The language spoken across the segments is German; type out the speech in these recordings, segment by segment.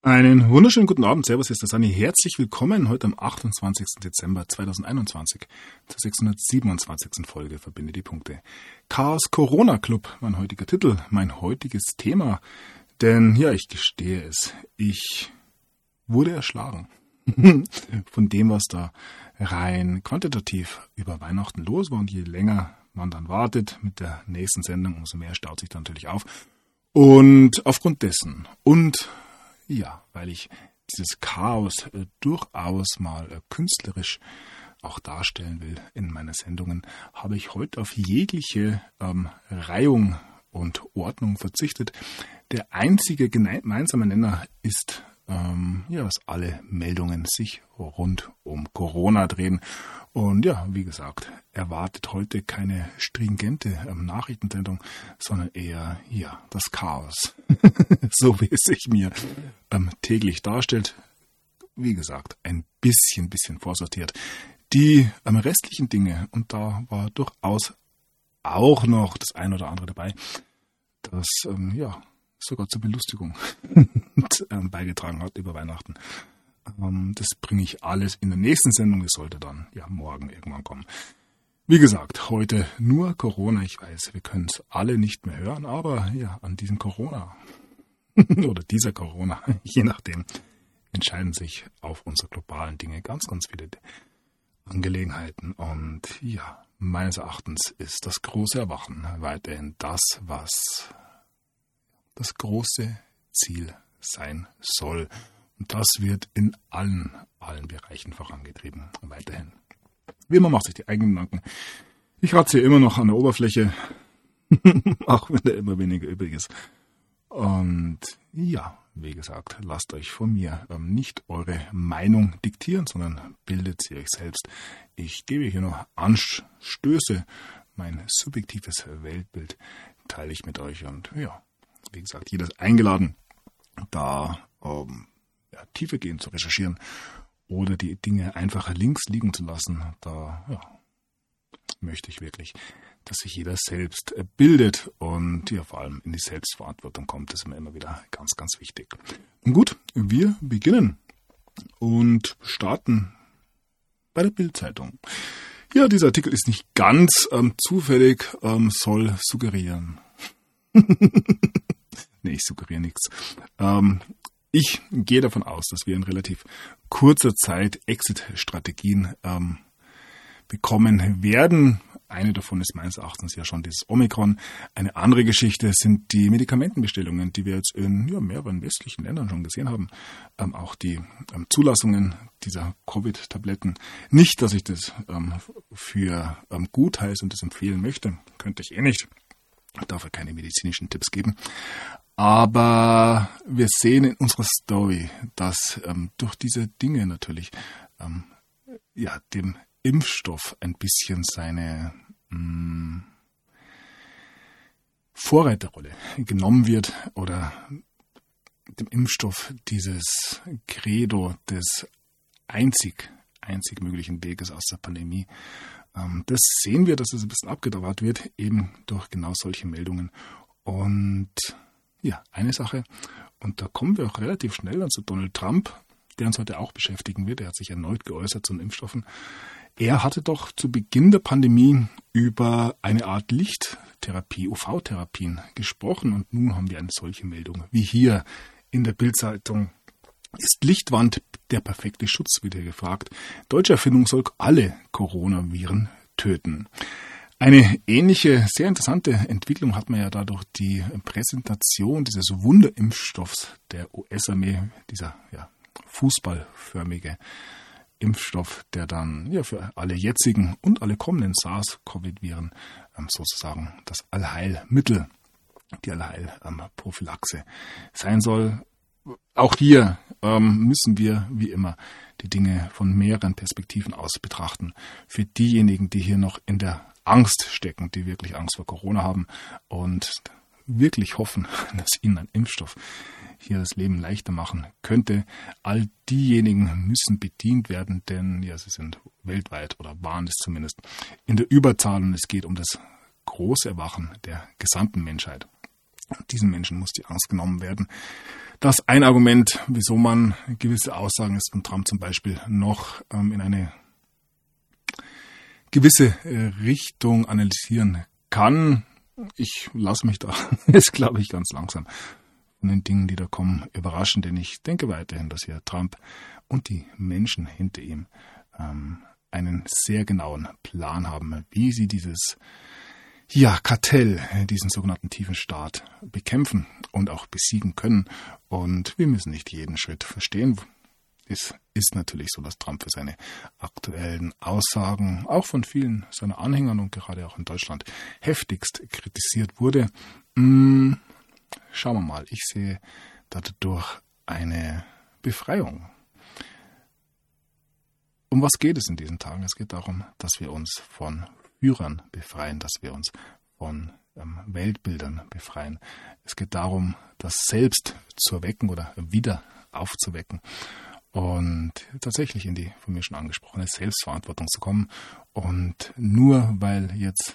Einen wunderschönen guten Abend, servus, hier ist der Sani. Herzlich willkommen heute am 28. Dezember 2021 zur 627. Folge Verbinde die Punkte. Chaos Corona Club, mein heutiger Titel, mein heutiges Thema. Denn, ja, ich gestehe es, ich wurde erschlagen von dem, was da rein quantitativ über Weihnachten los war. Und je länger man dann wartet mit der nächsten Sendung, umso mehr staut sich da natürlich auf. Und aufgrund dessen und ja, weil ich dieses Chaos durchaus mal künstlerisch auch darstellen will in meinen Sendungen, habe ich heute auf jegliche Reihung und Ordnung verzichtet. Der einzige gemeinsame Nenner ist, dass alle Meldungen sich rund um Corona drehen. Und ja, wie gesagt, erwartet heute keine stringente Nachrichtensendung, sondern eher das Chaos, so wie es sich mir täglich darstellt. Wie gesagt, ein bisschen vorsortiert. Die restlichen Dinge, und da war durchaus auch noch das ein oder andere dabei, das sogar zur Belustigung beigetragen hat über Weihnachten. Das bringe ich alles in der nächsten Sendung. Das sollte dann morgen irgendwann kommen. Wie gesagt, heute nur Corona. Ich weiß, wir können es alle nicht mehr hören, aber an diesem Corona oder dieser Corona, je nachdem, entscheiden sich auf unsere globalen Dinge ganz viele Angelegenheiten. Und meines Erachtens ist das große Erwachen weiterhin das, was das große Ziel sein soll. Und das wird in allen Bereichen vorangetrieben, weiterhin. Wie immer macht sich die eigenen Gedanken. Ich ratze hier immer noch an der Oberfläche, auch wenn da immer weniger übrig ist. Und wie gesagt, lasst euch von mir nicht eure Meinung diktieren, sondern bildet sie euch selbst. Ich gebe hier nur Anstöße, mein subjektives Weltbild teile ich mit euch. Und wie gesagt, jeder ist eingeladen, da tiefergehend zu recherchieren oder die Dinge einfach links liegen zu lassen. Da möchte ich wirklich, dass sich jeder selbst bildet und vor allem in die Selbstverantwortung kommt. Das ist mir immer wieder ganz wichtig. Und gut, wir beginnen und starten bei der Bild-Zeitung. Ja, dieser Artikel ist nicht ganz zufällig, soll suggerieren. Nee, ich suggeriere nichts. Ich gehe davon aus, dass wir in relativ kurzer Zeit Exit-Strategien bekommen werden. Eine davon ist meines Erachtens ja schon dieses Omikron. Eine andere Geschichte sind die Medikamentenbestellungen, die wir jetzt in mehreren westlichen Ländern schon gesehen haben. Auch die Zulassungen dieser Covid-Tabletten. Nicht, dass ich das für gut heiße und das empfehlen möchte. Könnte ich nicht. Ich darf ja keine medizinischen Tipps geben. Aber wir sehen in unserer Story, dass durch diese Dinge natürlich dem Impfstoff ein bisschen seine Vorreiterrolle genommen wird oder dem Impfstoff dieses Credo des einzig möglichen Weges aus der Pandemie. Das sehen wir, dass es ein bisschen abgedauert wird, eben durch genau solche Meldungen. Und eine Sache, und da kommen wir auch relativ schnell dann zu Donald Trump, der uns heute auch beschäftigen wird. Er hat sich erneut geäußert zu den Impfstoffen. Er hatte doch zu Beginn der Pandemie über eine Art Lichttherapie, UV-Therapien gesprochen. Und nun haben wir eine solche Meldung wie hier in der Bild-Zeitung. Ist Lichtwand der perfekte Schutz, wird hier gefragt. Deutsche Erfindung soll alle Coronaviren töten. Eine ähnliche, sehr interessante Entwicklung hat man ja dadurch die Präsentation dieses Wunderimpfstoffs der US-Armee, dieser fußballförmige Impfstoff, der dann für alle jetzigen und alle kommenden SARS-CoV-Viren sozusagen das Allheilmittel, die Allheilprophylaxe sein soll. Auch hier müssen wir, wie immer, die Dinge von mehreren Perspektiven aus betrachten. Für diejenigen, die hier noch in der Angst stecken, die wirklich Angst vor Corona haben und wirklich hoffen, dass ihnen ein Impfstoff hier das Leben leichter machen könnte. All diejenigen müssen bedient werden, denn sie sind weltweit oder waren es zumindest in der Überzahl und es geht um das große Erwachen der gesamten Menschheit. Diesen Menschen muss die Angst genommen werden. Das ein Argument, wieso man gewisse Aussagen jetzt von Trump zum Beispiel noch in eine gewisse Richtung analysieren kann. Ich lasse mich da jetzt, glaube ich, ganz langsam von den Dingen, die da kommen, überraschen, denn ich denke weiterhin, dass hier Trump und die Menschen hinter ihm einen sehr genauen Plan haben, wie sie dieses Kartell, diesen sogenannten tiefen Staat bekämpfen und auch besiegen können. Und wir müssen nicht jeden Schritt verstehen. Es ist natürlich so, dass Trump für seine aktuellen Aussagen auch von vielen seiner Anhängern und gerade auch in Deutschland heftigst kritisiert wurde. Schauen wir mal, ich sehe dadurch eine Befreiung. Um was geht es in diesen Tagen? Es geht darum, dass wir uns von Führern befreien, dass wir uns von Weltbildern befreien. Es geht darum, das Selbst zu erwecken oder wieder aufzuwecken und tatsächlich in die von mir schon angesprochene Selbstverantwortung zu kommen. Und nur weil jetzt,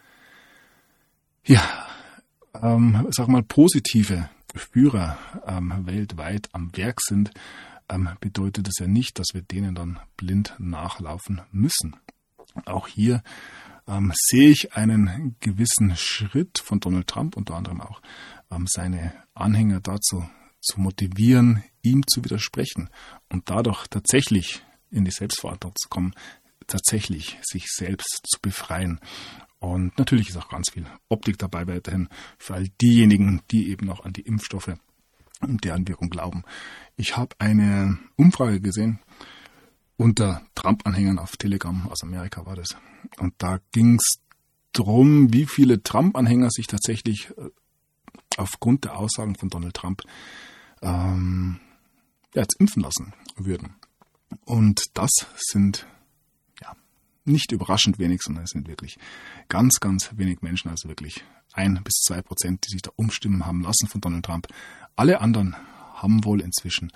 positive Führer weltweit am Werk sind, bedeutet es ja nicht, dass wir denen dann blind nachlaufen müssen. Auch hier sehe ich einen gewissen Schritt von Donald Trump, unter anderem auch seine Anhänger dazu zu motivieren, ihm zu widersprechen und dadurch tatsächlich in die Selbstverantwortung zu kommen, tatsächlich sich selbst zu befreien. Und natürlich ist auch ganz viel Optik dabei weiterhin für all diejenigen, die eben auch an die Impfstoffe und deren Wirkung glauben. Ich habe eine Umfrage gesehen unter Trump-Anhängern auf Telegram, aus Amerika war das. Und da ging es darum, wie viele Trump-Anhänger sich tatsächlich aufgrund der Aussagen von Donald Trump jetzt impfen lassen würden. Und das sind nicht überraschend wenig, sondern es sind wirklich ganz, ganz wenig Menschen, also wirklich 1 bis 2%, die sich da umstimmen haben lassen von Donald Trump. Alle anderen haben wohl inzwischen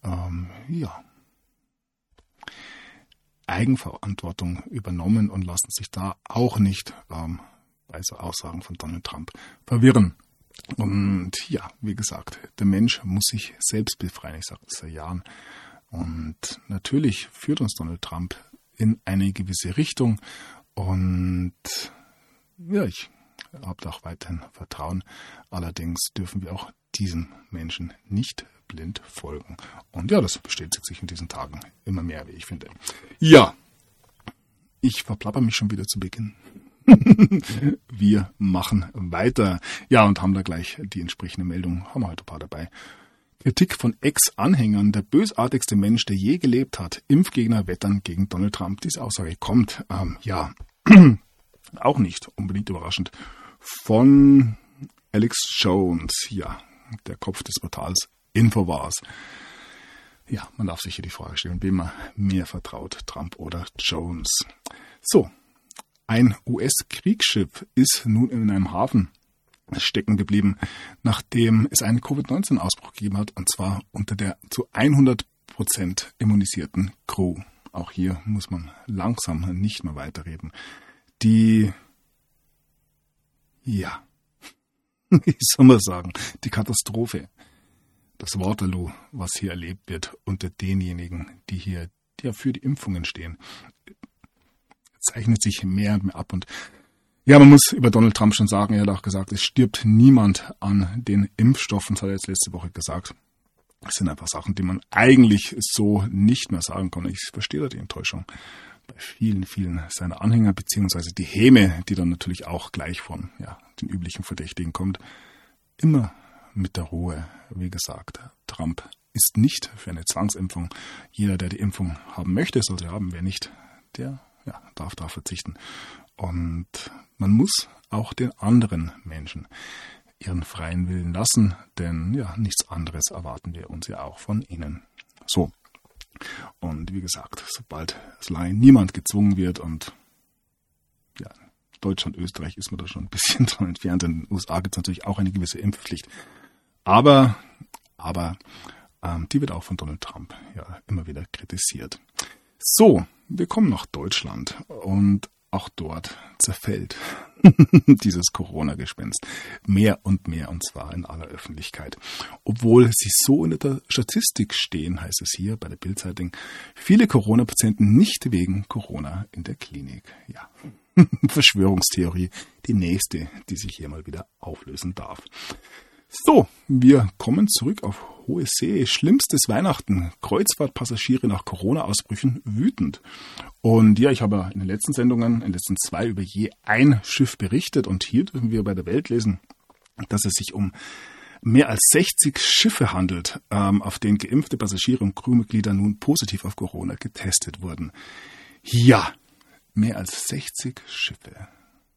Eigenverantwortung übernommen und lassen sich da auch nicht bei so Aussagen von Donald Trump verwirren. Und wie gesagt, der Mensch muss sich selbst befreien, ich sage das seit Jahren. Und natürlich führt uns Donald Trump in eine gewisse Richtung. Und ich habe da auch weiterhin Vertrauen. Allerdings dürfen wir auch diesen Menschen nicht blind folgen. Und das bestätigt sich in diesen Tagen immer mehr, wie ich finde. Ja, ich verplapper mich schon wieder zu Beginn. Wir machen weiter. Ja, und haben da gleich die entsprechende Meldung. Haben wir heute ein paar dabei. Kritik von Ex-Anhängern, der bösartigste Mensch, der je gelebt hat. Impfgegner wettern gegen Donald Trump. Diese Aussage kommt, auch nicht unbedingt überraschend, von Alex Jones, der Kopf des Portals Infowars. Ja, man darf sich hier die Frage stellen, wem man mehr vertraut, Trump oder Jones. So, ein US-Kriegsschiff ist nun in einem Hafen stecken geblieben, nachdem es einen Covid-19-Ausbruch gegeben hat, und zwar unter der zu 100% immunisierten Crew. Auch hier muss man langsam nicht mehr weiterreden. Wie soll man sagen, die Katastrophe, das Waterloo, was hier erlebt wird unter denjenigen, die hier für die Impfungen stehen, zeichnet sich mehr und mehr ab. Und man muss über Donald Trump schon sagen, er hat auch gesagt, es stirbt niemand an den Impfstoffen, das hat er jetzt letzte Woche gesagt. Das sind einfach Sachen, die man eigentlich so nicht mehr sagen kann. Ich verstehe da die Enttäuschung bei vielen, vielen seiner Anhänger, beziehungsweise die Häme, die dann natürlich auch gleich von den üblichen Verdächtigen kommt. Immer mit der Ruhe, wie gesagt, Trump ist nicht für eine Zwangsimpfung. Jeder, der die Impfung haben möchte, soll sie haben. Wer nicht, der darf darauf verzichten. Und man muss auch den anderen Menschen ihren freien Willen lassen, denn nichts anderes erwarten wir uns ja auch von ihnen. So. Und wie gesagt, solange niemand gezwungen wird und Deutschland, Österreich ist man da schon ein bisschen dran entfernt. In den USA gibt es natürlich auch eine gewisse Impfpflicht. Aber die wird auch von Donald Trump immer wieder kritisiert. So, wir kommen nach Deutschland und auch dort zerfällt dieses Corona-Gespenst mehr und zwar in aller Öffentlichkeit. Obwohl sie so in der Statistik stehen, heißt es hier bei der Bild-Zeitung, viele Corona-Patienten nicht wegen Corona in der Klinik. Ja, Verschwörungstheorie, die nächste, die sich hier mal wieder auflösen darf. So, wir kommen zurück auf hohe See. Schlimmstes Weihnachten. Kreuzfahrtpassagiere nach Corona-Ausbrüchen wütend. Und ja, ich habe in den letzten Sendungen, in den letzten 2, über je ein Schiff berichtet. Und hier dürfen wir bei der Welt lesen, dass es sich um mehr als 60 Schiffe handelt, auf denen geimpfte Passagiere und Crewmitglieder nun positiv auf Corona getestet wurden. Ja, mehr als 60 Schiffe.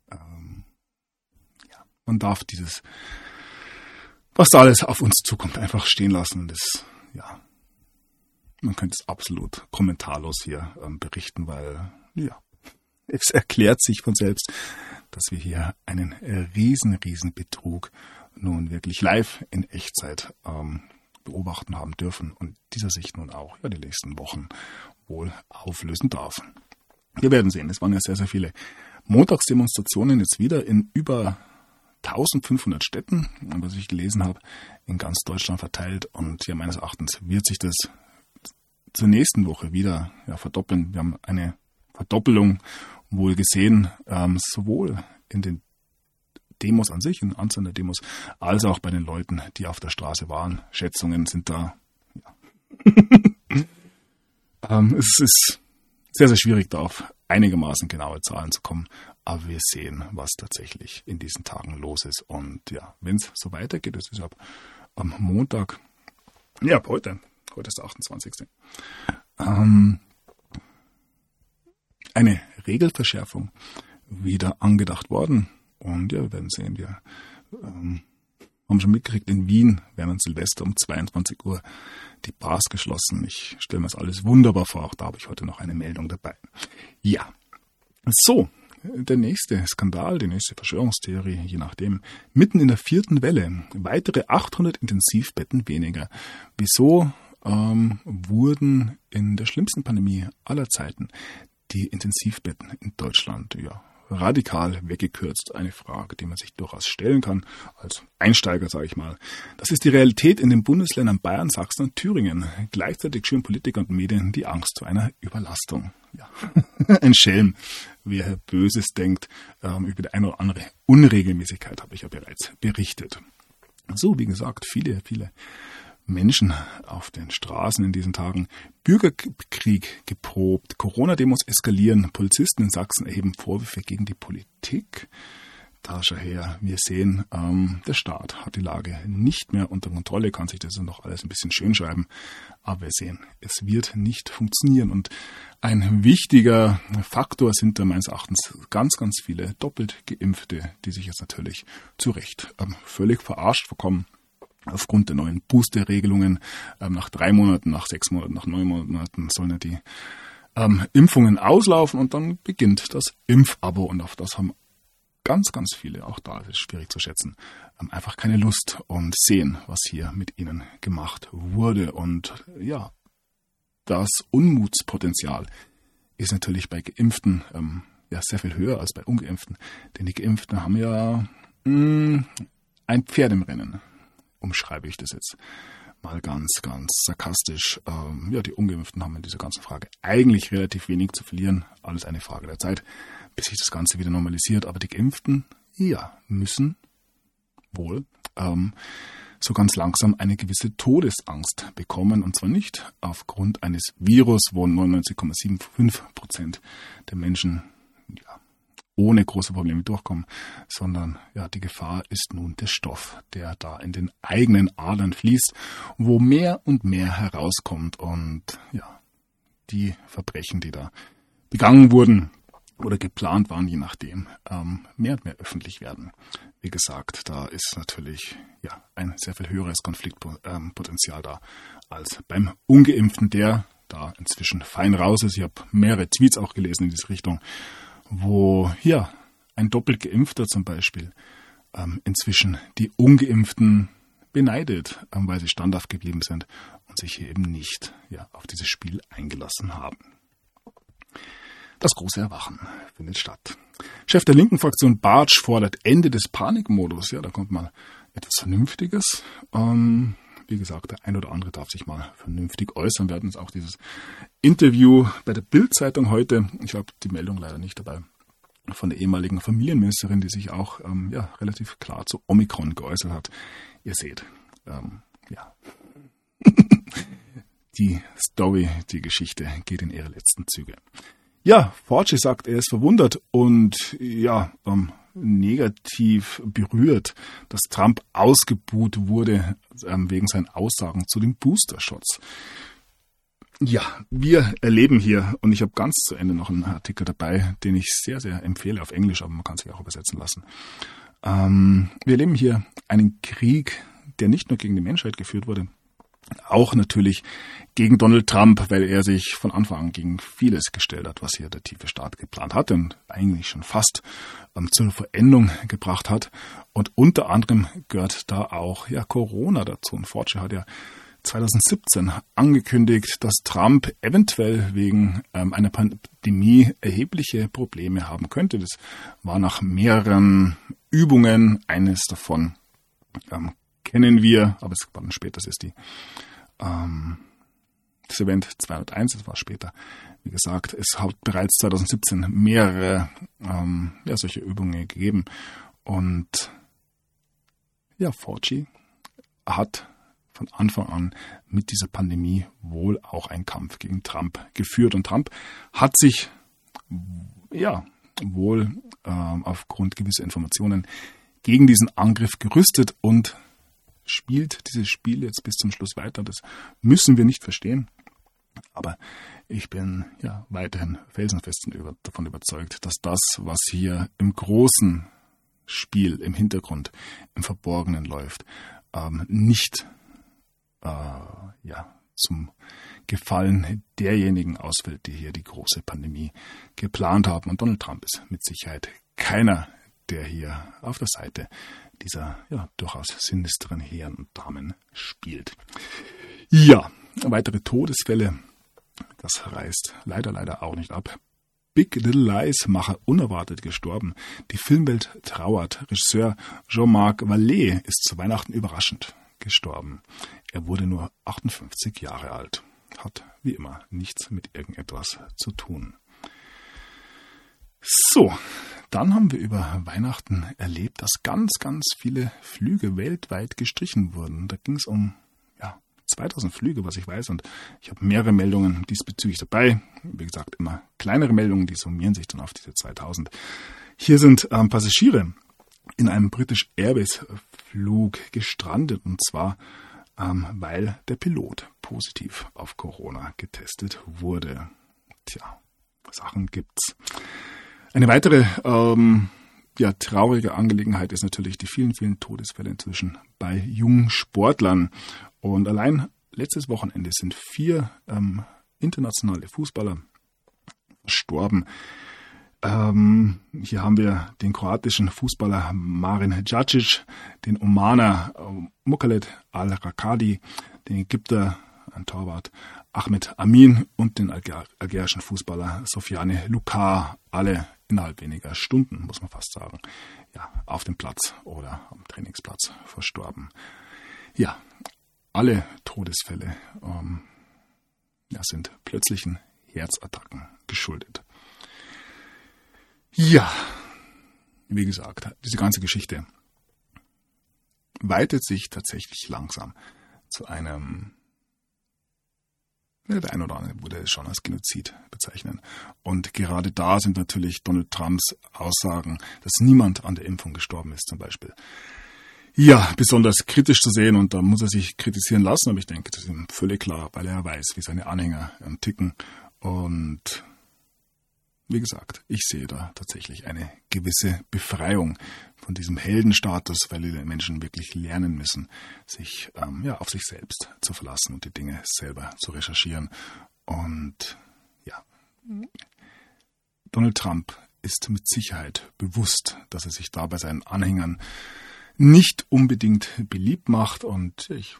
Man darf dieses, was da alles auf uns zukommt, einfach stehen lassen. Das, ja, man könnte es absolut kommentarlos hier berichten, weil, ja, es erklärt sich von selbst, dass wir hier einen riesen Betrug nun wirklich live in Echtzeit beobachten haben dürfen und dieser sich nun auch die nächsten Wochen wohl auflösen darf. Wir werden sehen, es waren ja sehr viele Montagsdemonstrationen jetzt wieder in über 1500 Städten, was ich gelesen habe, in ganz Deutschland verteilt. Und ja, meines Erachtens wird sich das zur nächsten Woche wieder verdoppeln. Wir haben eine Verdoppelung wohl gesehen, sowohl in den Demos an sich, in der Anzahl der Demos, als auch bei den Leuten, die auf der Straße waren. Schätzungen sind da. Ja. Es ist sehr schwierig, da auf einigermaßen genaue Zahlen zu kommen. Aber wir sehen, was tatsächlich in diesen Tagen los ist. Und ja, wenn es so weitergeht, das ist ab am Montag, ja, ab heute ist der 28. Eine Regelverschärfung wieder angedacht worden. Und ja, wir werden sehen, wir haben schon mitgekriegt, in Wien werden an Silvester um 22 Uhr die Bars geschlossen. Ich stelle mir das alles wunderbar vor, auch da habe ich heute noch eine Meldung dabei. Ja, so, der nächste Skandal, die nächste Verschwörungstheorie, je nachdem, mitten in der 4. Welle, weitere 800 Intensivbetten weniger. Wieso wurden in der schlimmsten Pandemie aller Zeiten die Intensivbetten in Deutschland radikal weggekürzt? Eine Frage, die man sich durchaus stellen kann, als Einsteiger, sage ich mal. Das ist die Realität in den Bundesländern Bayern, Sachsen und Thüringen. Gleichzeitig schüren Politiker und Medien die Angst vor einer Überlastung. Ja, ein Schelm, wer Böses denkt. Über die eine oder andere Unregelmäßigkeit habe ich ja bereits berichtet. So, wie gesagt, viele Menschen auf den Straßen in diesen Tagen. Bürgerkrieg geprobt, Corona-Demos eskalieren, Polizisten in Sachsen erheben Vorwürfe gegen die Politik. Da schau her, wir sehen, der Staat hat die Lage nicht mehr unter Kontrolle, kann sich das noch alles ein bisschen schön schreiben, aber wir sehen, es wird nicht funktionieren. Und ein wichtiger Faktor sind da meines Erachtens ganz viele doppelt Geimpfte, die sich jetzt natürlich zu Recht völlig verarscht vorkommen. Aufgrund der neuen Booster-Regelungen nach 3 Monaten, nach 6 Monaten, nach 9 Monaten sollen ja die Impfungen auslaufen und dann beginnt das Impfabo. Und auf das haben ganz viele, auch da ist es schwierig zu schätzen, einfach keine Lust und sehen, was hier mit ihnen gemacht wurde. Und ja, das Unmutspotenzial ist natürlich bei Geimpften sehr viel höher als bei Ungeimpften. Denn die Geimpften haben ja ein Pferd im Rennen. Umschreibe ich das jetzt mal ganz sarkastisch. Die Ungeimpften haben in dieser ganzen Frage eigentlich relativ wenig zu verlieren. Alles eine Frage der Zeit, bis sich das Ganze wieder normalisiert. Aber die Geimpften, müssen wohl so ganz langsam eine gewisse Todesangst bekommen. Und zwar nicht aufgrund eines Virus, wo 99,75% der Menschen ohne große Probleme durchkommen, sondern die Gefahr ist nun der Stoff, der da in den eigenen Adern fließt, wo mehr und mehr herauskommt und die Verbrechen, die da begangen wurden oder geplant waren, je nachdem, mehr und mehr öffentlich werden. Wie gesagt, da ist natürlich ein sehr viel höheres Konfliktpotenzial da als beim Ungeimpften, der da inzwischen fein raus ist. Ich habe mehrere Tweets auch gelesen in diese Richtung, wo ein doppelt Geimpfter zum Beispiel inzwischen die Ungeimpften beneidet, weil sie standhaft geblieben sind und sich hier eben nicht auf dieses Spiel eingelassen haben. Das große Erwachen findet statt. Chef der linken Fraktion Bartsch fordert Ende des Panikmodus. Ja, da kommt mal etwas Vernünftiges. Wie gesagt, der ein oder andere darf sich mal vernünftig äußern. Wir hatten jetzt auch dieses Interview bei der Bild-Zeitung heute. Ich habe die Meldung leider nicht dabei. Von der ehemaligen Familienministerin, die sich auch relativ klar zu Omikron geäußert hat. Ihr seht, die Story, die Geschichte geht in ihre letzten Züge. Ja, Fauci sagt, er ist verwundert und negativ berührt, dass Trump ausgebuht wurde wegen seinen Aussagen zu den Booster-Shots. Ja, wir erleben hier, und ich habe ganz zu Ende noch einen Artikel dabei, den ich sehr, sehr empfehle auf Englisch, aber man kann sich auch übersetzen lassen. Wir erleben hier einen Krieg, der nicht nur gegen die Menschheit geführt wurde, auch natürlich gegen Donald Trump, weil er sich von Anfang an gegen vieles gestellt hat, was hier der tiefe Staat geplant hatte und eigentlich schon fast zur Verendung gebracht hat. Und unter anderem gehört da auch Corona dazu. Und Fauci hat ja 2017 angekündigt, dass Trump eventuell wegen einer Pandemie erhebliche Probleme haben könnte. Das war nach mehreren Übungen, eines davon kennen wir, aber es war dann später, das ist das Event 201, das war später. Wie gesagt, es hat bereits 2017 mehrere solche Übungen gegeben. Und Fauci hat von Anfang an mit dieser Pandemie wohl auch einen Kampf gegen Trump geführt. Und Trump hat sich wohl aufgrund gewisser Informationen gegen diesen Angriff gerüstet und spielt dieses Spiel jetzt bis zum Schluss weiter. Das müssen wir nicht verstehen. Aber ich bin weiterhin felsenfest davon überzeugt, dass das, was hier im großen Spiel, im Hintergrund, im Verborgenen läuft, nicht zum Gefallen derjenigen ausfällt, die hier die große Pandemie geplant haben. Und Donald Trump ist mit Sicherheit keiner, der hier auf der Seite dieser durchaus sinisteren Herren und Damen spielt. Ja, weitere Todesfälle, das reißt leider auch nicht ab. Big Little Lies Macher unerwartet gestorben. Die Filmwelt trauert. Regisseur Jean-Marc Vallée ist zu Weihnachten überraschend gestorben. Er wurde nur 58 Jahre alt. Hat wie immer nichts mit irgendetwas zu tun. So, dann haben wir über Weihnachten erlebt, dass ganz viele Flüge weltweit gestrichen wurden. Da ging es um 2000 Flüge, was ich weiß, und ich habe mehrere Meldungen diesbezüglich dabei. Wie gesagt, immer kleinere Meldungen, die summieren sich dann auf diese 2000. Hier sind Passagiere in einem British Airways Flug gestrandet, und zwar weil der Pilot positiv auf Corona getestet wurde. Tja, Sachen gibt's. Eine weitere traurige Angelegenheit ist natürlich die vielen Todesfälle inzwischen bei jungen Sportlern. Und allein letztes Wochenende sind 4 internationale Fußballer gestorben. Hier haben wir den kroatischen Fußballer Marin Djacic, den Omaner Mukalet Al-Rakadi, den Ägypter, ein Torwart, Ahmed Amin und den algerischen Fußballer Sofiane Lucar, alle innerhalb weniger Stunden, muss man fast sagen, auf dem Platz oder am Trainingsplatz verstorben. Ja, alle Todesfälle sind plötzlichen Herzattacken geschuldet. Ja, wie gesagt, diese ganze Geschichte weitet sich tatsächlich langsam zu einem, der eine oder andere würde es schon als Genozid bezeichnen. Und gerade da sind natürlich Donald Trumps Aussagen, dass niemand an der Impfung gestorben ist zum Beispiel, besonders kritisch zu sehen, und da muss er sich kritisieren lassen, aber ich denke, das ist ihm völlig klar, weil er weiß, wie seine Anhänger ticken. Und wie gesagt, ich sehe da tatsächlich eine gewisse Befreiung von diesem Heldenstatus, weil die Menschen wirklich lernen müssen, sich auf sich selbst zu verlassen und die Dinge selber zu recherchieren. Und Donald Trump ist mit Sicherheit bewusst, dass er sich da bei seinen Anhängern nicht unbedingt beliebt macht, und ich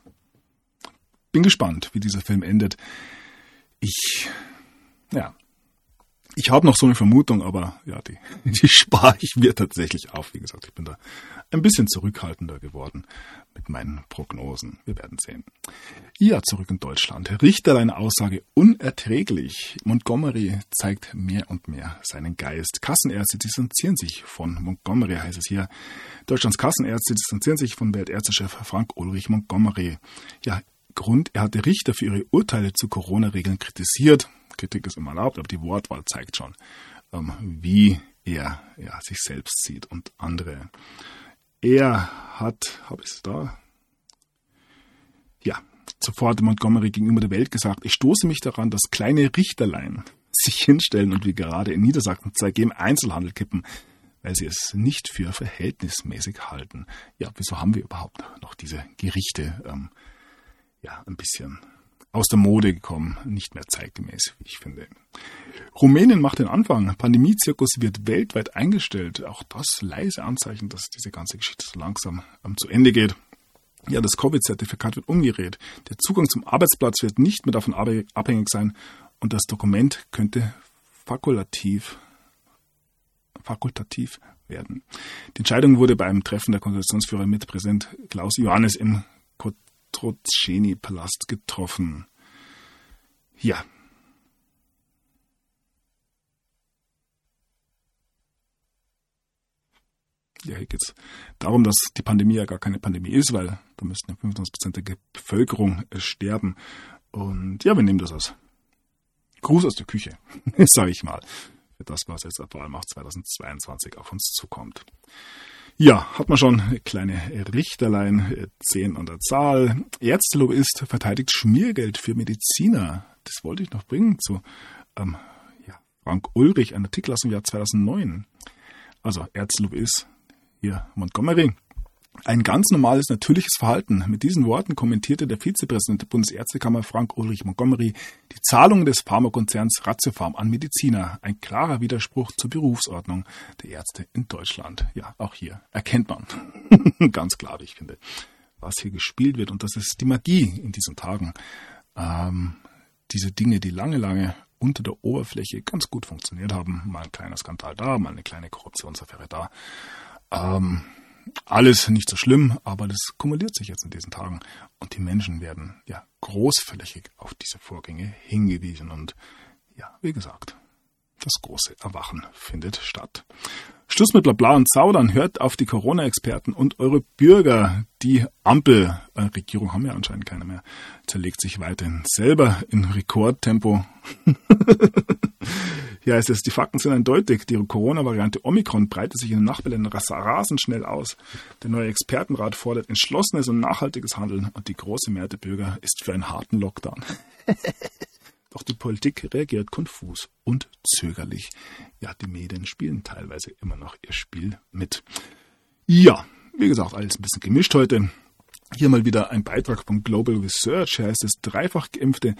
bin gespannt, wie dieser Film endet. Ich Ich habe noch so eine Vermutung, aber ja, die spare ich mir tatsächlich auf. Wie gesagt, ich bin da ein bisschen zurückhaltender geworden mit meinen Prognosen. Wir werden sehen. Ja, zurück in Deutschland. Richterlein-Aussage unerträglich. Montgomery zeigt mehr und mehr seinen Geist. Kassenärzte distanzieren sich von Montgomery, heißt es hier. Deutschlands Kassenärzte distanzieren sich von Weltärztechef Frank-Ulrich Montgomery. Ja, Grund, er hatte Richter für ihre Urteile zu Corona-Regeln kritisiert. Kritik ist immer erlaubt, aber die Wortwahl zeigt schon, wie er sich selbst sieht und andere. Er hat, habe ich es da? Ja, zuvor hatte Montgomery gegenüber der Welt gesagt, ich stoße mich daran, dass kleine Richterlein sich hinstellen und wie gerade in Niedersachsen 2G im Einzelhandel kippen, weil sie es nicht für verhältnismäßig halten. Ja, wieso haben wir überhaupt noch diese Gerichte? Ein bisschen aus der Mode gekommen, nicht mehr zeitgemäß, wie ich finde. Rumänien macht den Anfang. Pandemie-Zirkus wird weltweit eingestellt. Auch das leise Anzeichen, dass diese ganze Geschichte so langsam zu Ende geht. Ja, das Covid-Zertifikat wird umgedreht. Der Zugang zum Arbeitsplatz wird nicht mehr davon abhängig sein und das Dokument könnte fakultativ werden. Die Entscheidung wurde beim Treffen der Konstitutionsführer mit Präsident Klaus Iohannis im Kotrotscheni-Palast getroffen. Ja. Ja, hier geht es darum, dass die Pandemie ja gar keine Pandemie ist, weil da müssten 25% der Bevölkerung sterben. Und ja, wir nehmen das als Gruß aus der Küche, sage ich mal, für das, was jetzt vor allem auch 2022 auf uns zukommt. Ja, hat man schon kleine Richterlein, 10 an der Zahl. Ärztelobbyist verteidigt Schmiergeld für Mediziner. Das wollte ich noch bringen zu Frank Ulrich, ein Artikel aus dem Jahr 2009. Also Ärztelobbyist, hier Montgomery. Ein ganz normales, natürliches Verhalten. Mit diesen Worten kommentierte der Vizepräsident der Bundesärztekammer Frank-Ulrich Montgomery die Zahlung des Pharmakonzerns Ratiopharm an Mediziner. Ein klarer Widerspruch zur Berufsordnung der Ärzte in Deutschland. Ja, auch hier erkennt man ganz klar, wie ich finde, was hier gespielt wird. Und das ist die Magie in diesen Tagen. Diese Dinge, die lange unter der Oberfläche ganz gut funktioniert haben. Mal ein kleiner Skandal da, mal eine kleine Korruptionsaffäre da. Alles nicht so schlimm, aber das kumuliert sich jetzt in diesen Tagen und die Menschen werden großflächig auf diese Vorgänge hingewiesen und ja, wie gesagt, das große Erwachen findet statt. Schluss mit Blabla und Zaudern, hört auf die Corona-Experten und eure Bürger. Die Ampelregierung haben ja anscheinend keine mehr, zerlegt sich weiterhin selber in Rekordtempo. Ja, die Fakten sind eindeutig. Die Corona-Variante Omikron breitet sich in den Nachbarländern rasend schnell aus. Der neue Expertenrat fordert entschlossenes und nachhaltiges Handeln und die große Mehrheit der Bürger ist für einen harten Lockdown. Doch die Politik reagiert konfus und zögerlich. Ja, die Medien spielen teilweise immer noch ihr Spiel mit. Ja, wie gesagt, alles ein bisschen gemischt heute. Hier mal wieder ein Beitrag von Global Research. Hier heißt es, dreifach Geimpfte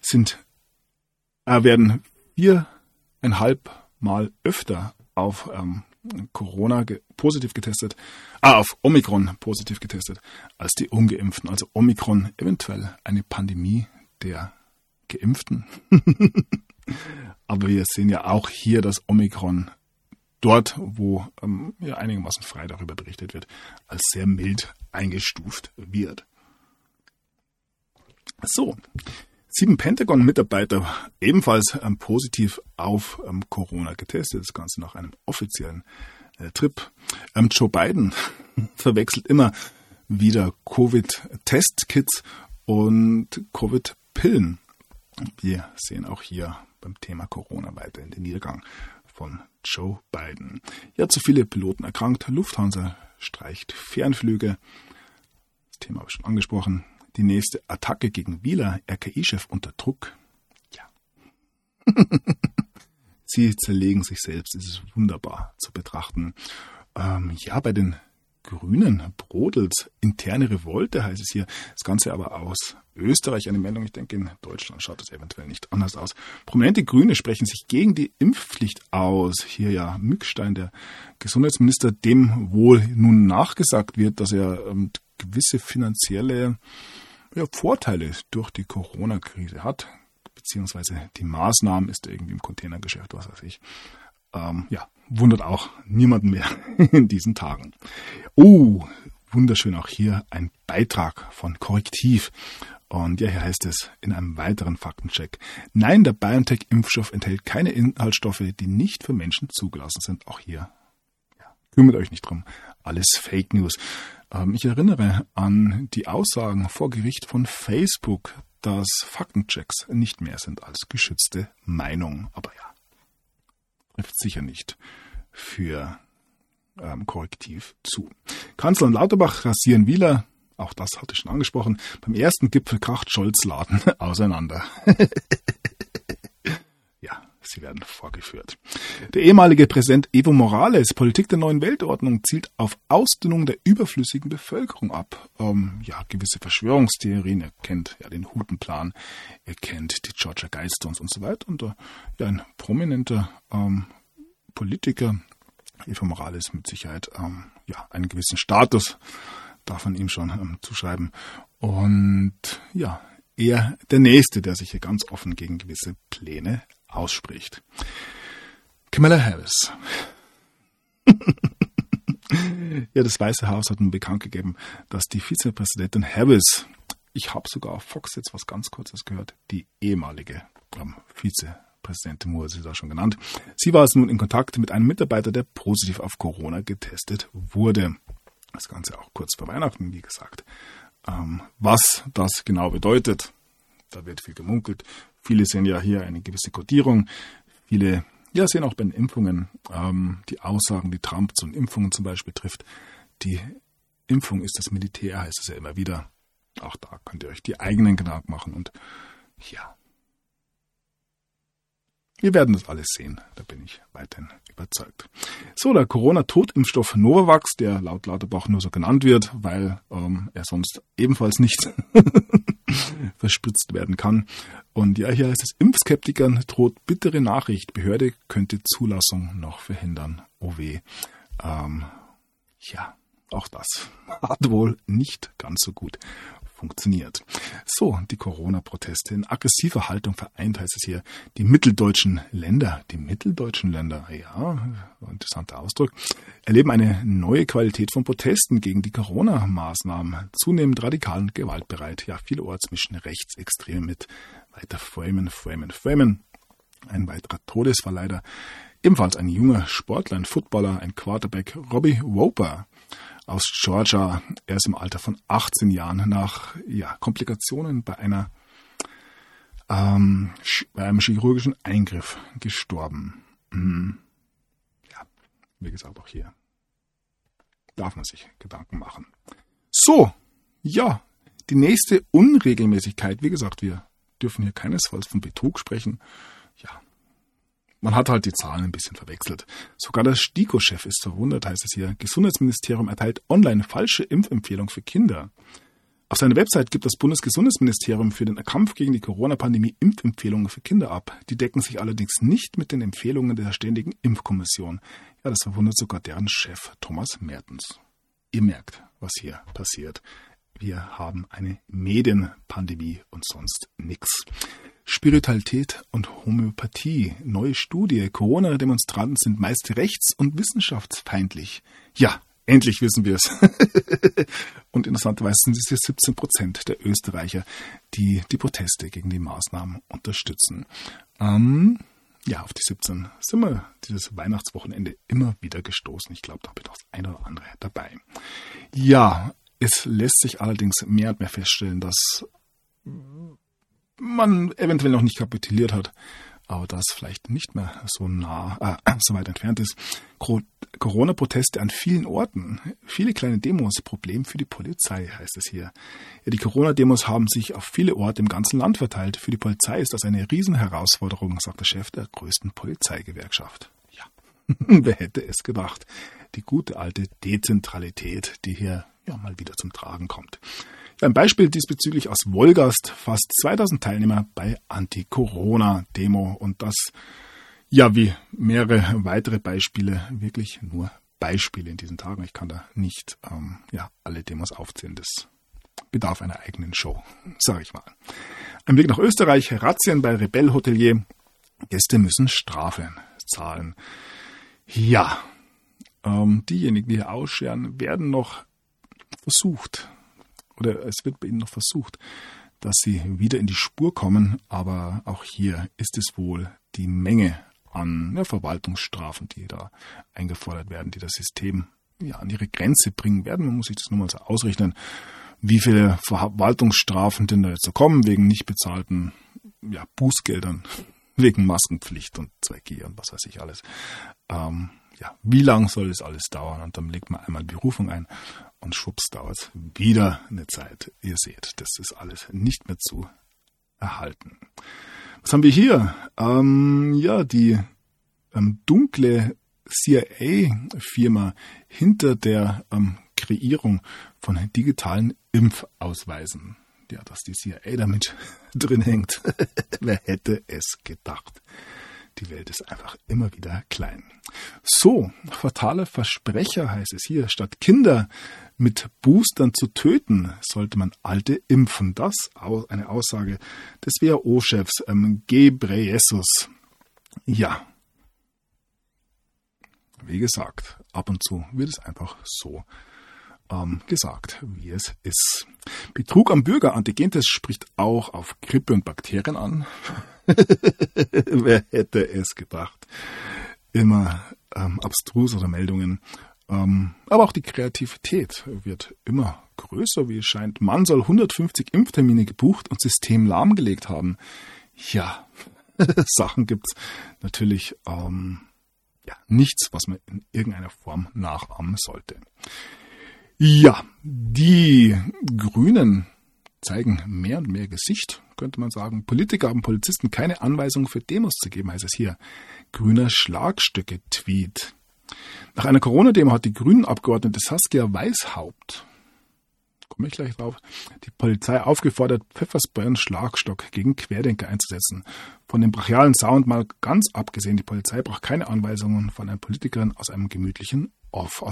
werden 4,5 Mal öfter auf Corona positiv getestet, auf Omikron positiv getestet, als die Ungeimpften. Also Omikron eventuell eine Pandemie der Geimpften. Aber wir sehen ja auch hier, dass Omikron dort, wo einigermaßen frei darüber berichtet wird, als sehr mild eingestuft wird. So, 7 Pentagon-Mitarbeiter ebenfalls positiv auf Corona getestet. Das Ganze nach einem offiziellen Trip. Joe Biden verwechselt immer wieder Covid-Testkits und Covid-Pillen. Wir sehen auch hier beim Thema Corona weiterhin den Niedergang von Joe Biden. Ja, zu viele Piloten erkrankt. Lufthansa streicht Fernflüge. Das Thema habe ich schon angesprochen. Die nächste Attacke gegen Wieler, RKI-Chef unter Druck. Ja. Sie zerlegen sich selbst. Es ist wunderbar zu betrachten. Bei den Grünen brodelt interne Revolte, heißt es hier. Das Ganze aber aus Österreich eine Meldung. Ich denke, in Deutschland schaut es eventuell nicht anders aus. Prominente Grüne sprechen sich gegen die Impfpflicht aus. Hier Mückstein, der Gesundheitsminister, dem wohl nun nachgesagt wird, dass er gewisse finanzielle Vorteile durch die Corona-Krise hat. beziehungsweise die Maßnahmen, ist er irgendwie im Containergeschäft, was weiß ich. Wundert auch niemanden mehr in diesen Tagen. Oh, wunderschön auch hier ein Beitrag von Korrektiv. Und ja, hier heißt es in einem weiteren Faktencheck: Nein, der BioNTech-Impfstoff enthält keine Inhaltsstoffe, die nicht für Menschen zugelassen sind. Auch hier, kümmert euch nicht drum. Alles Fake News. Ich erinnere an die Aussagen vor Gericht von Facebook, dass Faktenchecks nicht mehr sind als geschützte Meinung. Aber ja, trifft sicher nicht für Korrektiv zu. Kanzler und Lauterbach rasieren Wieler. Auch das hatte ich schon angesprochen. Beim ersten Gipfel kracht Scholz Laden auseinander. Ja, sie werden vorgeführt. Der ehemalige Präsident Evo Morales, Politik der neuen Weltordnung, zielt auf Ausdünnung der überflüssigen Bevölkerung ab. Gewisse Verschwörungstheorien. Er kennt den Hutenplan, er kennt die Georgia Guidestones und so weiter. Und ein prominenter Politiker, Evo Morales, mit Sicherheit einen gewissen Status darf man ihm schon zuschreiben. Und er der Nächste, der sich hier ganz offen gegen gewisse Pläne ausspricht. Kamala Harris. Das Weiße Haus hat nun bekannt gegeben, dass die Vizepräsidentin Harris, ich habe sogar auf Fox jetzt was ganz Kurzes gehört, die ehemalige Vizepräsidentin wurde sie da schon genannt. Sie war nun in Kontakt mit einem Mitarbeiter, der positiv auf Corona getestet wurde. Das Ganze auch kurz vor Weihnachten, wie gesagt. Was das genau bedeutet, da wird viel gemunkelt. Viele sehen ja hier eine gewisse Kodierung. Viele sehen auch bei den Impfungen die Aussagen, die Trump zu den Impfungen zum Beispiel trifft. Die Impfung ist das Militär, heißt es ja immer wieder. Auch da könnt ihr euch die eigenen Gedanken machen. Und wir werden das alles sehen, da bin ich weiterhin überzeugt. So, der Corona-Totimpfstoff Novavax, der laut Lauterbach nur so genannt wird, weil er sonst ebenfalls nicht verspritzt werden kann. Und hier heißt es: Impfskeptikern droht bittere Nachricht. Behörde könnte Zulassung noch verhindern. Oh weh. Auch das hat wohl nicht ganz so gut funktioniert. So, die Corona-Proteste in aggressiver Haltung vereint, heißt es hier, die mitteldeutschen Länder, interessanter Ausdruck, erleben eine neue Qualität von Protesten gegen die Corona-Maßnahmen, zunehmend radikal und gewaltbereit. Ja, vielerorts mischen Rechtsextreme mit. Weiter framen. Ein weiterer Todesfall leider. Ebenfalls ein junger Sportler, ein Footballer, ein Quarterback, Robbie Roper aus Georgia. Er ist im Alter von 18 Jahren nach Komplikationen bei einem chirurgischen Eingriff gestorben. Wie gesagt, auch hier darf man sich Gedanken machen. So, die nächste Unregelmäßigkeit. Wie gesagt, wir dürfen hier keinesfalls von Betrug sprechen. Man hat halt die Zahlen ein bisschen verwechselt. Sogar der STIKO-Chef ist verwundert, heißt es hier. Gesundheitsministerium erteilt online falsche Impfempfehlung für Kinder. Auf seiner Website gibt das Bundesgesundheitsministerium für den Kampf gegen die Corona-Pandemie Impfempfehlungen für Kinder ab. Die decken sich allerdings nicht mit den Empfehlungen der Ständigen Impfkommission. Ja, das verwundert sogar deren Chef Thomas Mertens. Ihr merkt, was hier passiert. Wir haben eine Medienpandemie und sonst nichts. Spiritualität und Homöopathie. Neue Studie. Corona-Demonstranten sind meist rechts- und wissenschaftsfeindlich. Ja, endlich wissen wir es. Und interessanterweise sind es hier 17% der Österreicher, die die Proteste gegen die Maßnahmen unterstützen. Auf die 17 sind wir dieses Weihnachtswochenende immer wieder gestoßen. Ich glaube, da habe ich noch das eine oder andere dabei. Ja, es lässt sich allerdings mehr und mehr feststellen, dass man eventuell noch nicht kapituliert hat, aber das vielleicht nicht mehr so weit entfernt ist. Corona-Proteste an vielen Orten, viele kleine Demos, Problem für die Polizei, heißt es hier. Ja, die Corona-Demos haben sich auf viele Orte im ganzen Land verteilt. Für die Polizei ist das eine Riesenherausforderung, sagt der Chef der größten Polizeigewerkschaft. Ja, wer hätte es gedacht? Die gute alte Dezentralität, die hier mal wieder zum Tragen kommt. Ein Beispiel diesbezüglich aus Wolgast, fast 2000 Teilnehmer bei Anti-Corona-Demo und das, wie mehrere weitere Beispiele, wirklich nur Beispiele in diesen Tagen. Ich kann da nicht alle Demos aufzählen, das bedarf einer eigenen Show, sage ich mal. Ein Blick nach Österreich, Razzien bei Rebell Hotelier. Gäste müssen Strafe zahlen. Ja, diejenigen, die hier ausscheren, werden noch versucht, oder es wird bei ihnen noch versucht, dass sie wieder in die Spur kommen, aber auch hier ist es wohl die Menge an Verwaltungsstrafen, die da eingefordert werden, die das System an ihre Grenze bringen werden. Man muss sich das nur mal so ausrechnen, wie viele Verwaltungsstrafen denn da jetzt so kommen, wegen nicht bezahlten Bußgeldern, wegen Maskenpflicht und 2G und was weiß ich alles. Wie lang soll das alles dauern? Und dann legt man einmal Berufung ein und schwupps dauert es wieder eine Zeit. Ihr seht, das ist alles nicht mehr zu erhalten. Was haben wir hier? Die dunkle CIA-Firma hinter der Kreierung von digitalen Impfausweisen. Ja, dass die CIA damit drin hängt. Wer hätte es gedacht? Die Welt ist einfach immer wieder klein. So, fatale Versprecher heißt es hier. Statt Kinder mit Boostern zu töten, sollte man Alte impfen. Das eine Aussage des WHO-Chefs Ghebreyesus. Ja, wie gesagt, ab und zu wird es einfach so gesagt, wie es ist. Betrug am Bürger, Antigentest spricht auch auf Grippe und Bakterien an. Wer hätte es gedacht? Immer abstrusere Meldungen. Aber auch die Kreativität wird immer größer, wie es scheint. Man soll 150 Impftermine gebucht und System lahmgelegt haben. Ja, Sachen gibt's natürlich nichts, was man in irgendeiner Form nachahmen sollte. Ja, die Grünen zeigen mehr und mehr Gesicht, könnte man sagen. Politiker haben Polizisten keine Anweisung für Demos zu geben, heißt es hier. Grüner Schlagstöcke-Tweet. Nach einer Corona-Demo hat die Grünen-Abgeordnete Saskia Weishaupt, komme ich gleich drauf, die Polizei aufgefordert, Pfefferspray und Schlagstock gegen Querdenker einzusetzen. Von dem brachialen Sound mal ganz abgesehen, die Polizei braucht keine Anweisungen von einer Politikerin aus dem gemütlichen Off.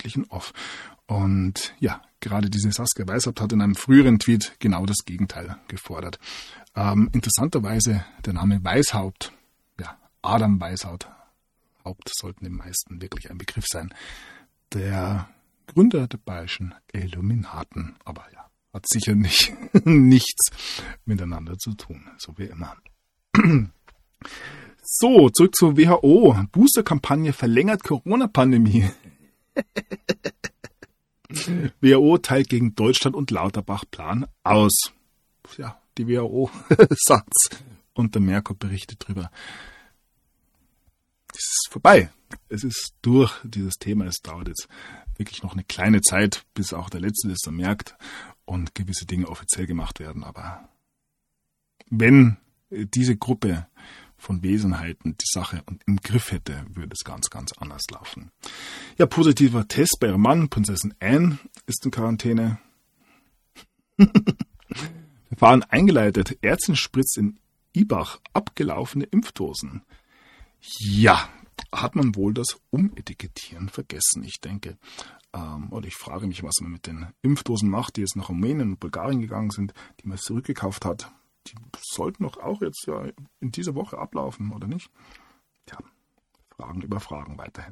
Und ja, gerade diese Saskia Weishaupt hat in einem früheren Tweet genau das Gegenteil gefordert. Interessanterweise der Name Weishaupt, Adam Weishaupt, Haupt sollten den meisten wirklich ein Begriff sein. Der Gründer der bayerischen Illuminaten, aber hat sicher nichts miteinander zu tun, so wie immer. So, zurück zur WHO. Booster-Kampagne verlängert Corona-Pandemie. WHO teilt gegen Deutschland und Lauterbach Plan aus. Ja, die WHO sagt's. Und der Merkur berichtet drüber. Es ist vorbei. Es ist durch dieses Thema. Es dauert jetzt wirklich noch eine kleine Zeit, bis auch der Letzte das dann merkt und gewisse Dinge offiziell gemacht werden. Aber wenn diese Gruppe von Wesenheiten die Sache im Griff hätte, würde es ganz, ganz anders laufen. Ja, positiver Test bei ihrem Mann, Prinzessin Anne, ist in Quarantäne. Verfahren eingeleitet. Ärztin spritzt in Ibach abgelaufene Impfdosen. Ja, hat man wohl das Umetikettieren vergessen, ich denke. Und ich frage mich, was man mit den Impfdosen macht, die jetzt nach Rumänien und Bulgarien gegangen sind, die man zurückgekauft hat. Die sollten doch auch jetzt in dieser Woche ablaufen, oder nicht? Ja, Fragen über Fragen weiterhin.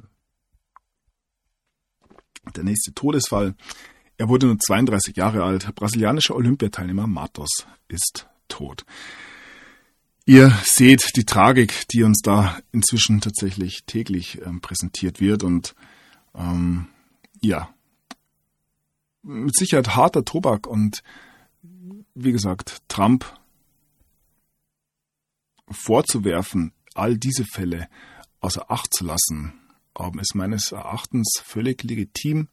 Der nächste Todesfall. Er wurde nur 32 Jahre alt. Brasilianischer Olympiateilnehmer Matos ist tot. Ihr seht die Tragik, die uns da inzwischen tatsächlich täglich präsentiert wird. Und mit Sicherheit harter Tobak. Und wie gesagt, Trump vorzuwerfen, all diese Fälle außer Acht zu lassen, ist meines Erachtens völlig legitim.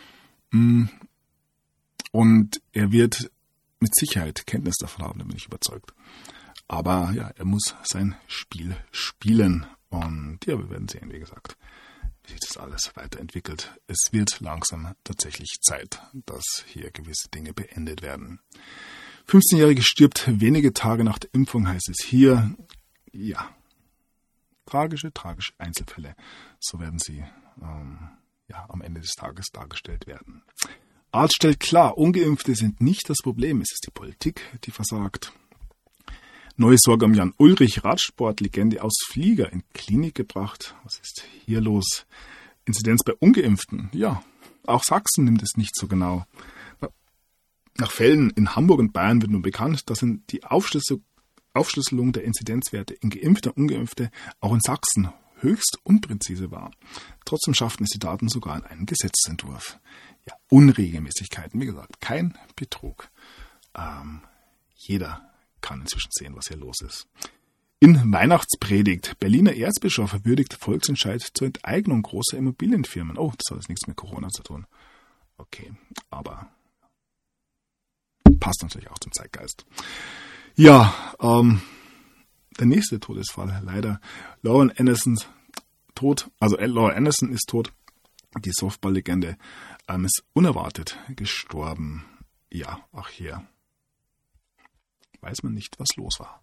Und er wird mit Sicherheit Kenntnis davon haben, da bin ich überzeugt. Aber er muss sein Spiel spielen. Und wir werden sehen, wie gesagt, wie sich das alles weiterentwickelt. Es wird langsam tatsächlich Zeit, dass hier gewisse Dinge beendet werden. 15-Jährige stirbt wenige Tage nach der Impfung, heißt es hier. Ja, tragische Einzelfälle. So werden sie am Ende des Tages dargestellt werden. Arzt stellt klar, Ungeimpfte sind nicht das Problem. Es ist die Politik, die versagt. Neue Sorge um Jan Ulrich, Radsportlegende aus Flieger in Klinik gebracht. Was ist hier los? Inzidenz bei Ungeimpften. Ja, auch Sachsen nimmt es nicht so genau. Nach Fällen in Hamburg und Bayern wird nun bekannt, dass die Aufschlüsselung der Inzidenzwerte in Geimpfte und Ungeimpfte auch in Sachsen höchst unpräzise war. Trotzdem schafften es die Daten sogar in einen Gesetzentwurf. Ja, Unregelmäßigkeiten, wie gesagt, kein Betrug. Jeder kann inzwischen sehen, was hier los ist. In Weihnachtspredigt. Berliner Erzbischof würdigt Volksentscheid zur Enteignung großer Immobilienfirmen. Oh, das hat jetzt nichts mit Corona zu tun. Okay, aber passt natürlich auch zum Zeitgeist. Ja, der nächste Todesfall, leider. Lauren Anderson tot, also Lauren Anderson ist tot. Die Softball-Legende ist unerwartet gestorben. Ja, auch hier weiß man nicht, was los war.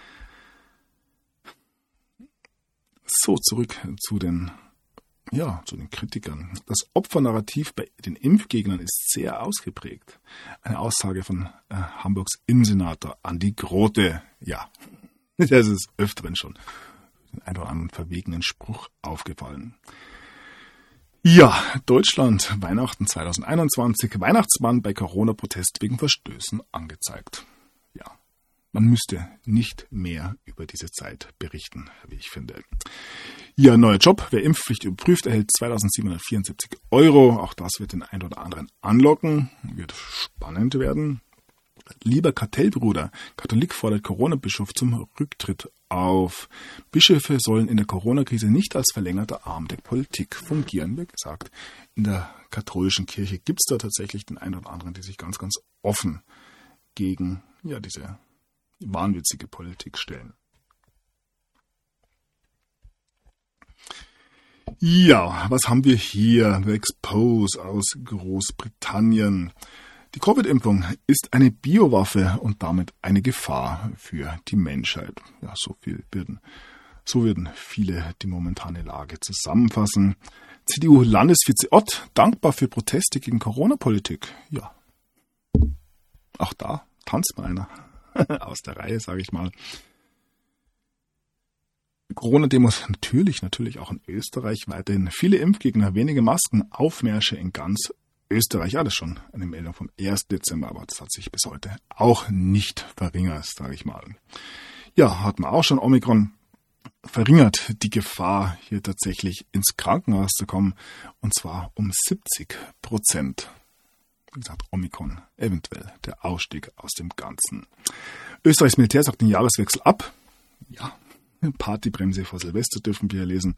So, zurück zu den Kritikern. Das Opfernarrativ bei den Impfgegnern ist sehr ausgeprägt. Eine Aussage von Hamburgs Innensenator Andi Grote. Ja, das ist öfteren schon den ein oder anderen verwegenen Spruch aufgefallen. Ja, Deutschland, Weihnachten 2021, Weihnachtsmann bei Corona-Protest wegen Verstößen angezeigt. Ja, man müsste nicht mehr über diese Zeit berichten, wie ich finde. Ja, neuer Job. Wer Impfpflicht überprüft, erhält 2.774 €. Auch das wird den einen oder anderen anlocken. Wird spannend werden. Lieber Kartellbruder, Katholik fordert Corona-Bischof zum Rücktritt auf. Bischöfe sollen in der Corona-Krise nicht als verlängerter Arm der Politik fungieren. Wie gesagt, in der katholischen Kirche gibt es da tatsächlich den einen oder anderen, die sich ganz, ganz offen gegen diese wahnwitzige Politik stellen. Ja, was haben wir hier? The Expose aus Großbritannien. Die Covid-Impfung ist eine Biowaffe und damit eine Gefahr für die Menschheit. Ja, so würden viele die momentane Lage zusammenfassen. CDU-Landesvize Ott, dankbar für Proteste gegen Corona-Politik. Ja, auch da tanzt mal einer aus der Reihe, sage ich mal. Corona-Demos natürlich auch in Österreich weiterhin. Viele Impfgegner, wenige Masken, Aufmärsche in ganz Österreich. Ja, das ist schon eine Meldung vom 1. Dezember, aber das hat sich bis heute auch nicht verringert, sage ich mal. Ja, hat man auch schon. Omikron verringert die Gefahr, hier tatsächlich ins Krankenhaus zu kommen, und zwar um 70%. Wie gesagt, Omikron, eventuell der Ausstieg aus dem Ganzen. Österreichs Militär sagt den Jahreswechsel ab. Ja, Partybremse vor Silvester dürfen wir lesen.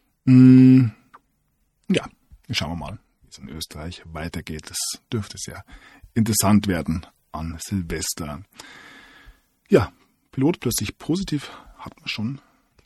Ja, schauen wir mal, wie es in Österreich weitergeht. Das dürfte sehr interessant werden an Silvester. Ja, Pilot plötzlich positiv, hat man schon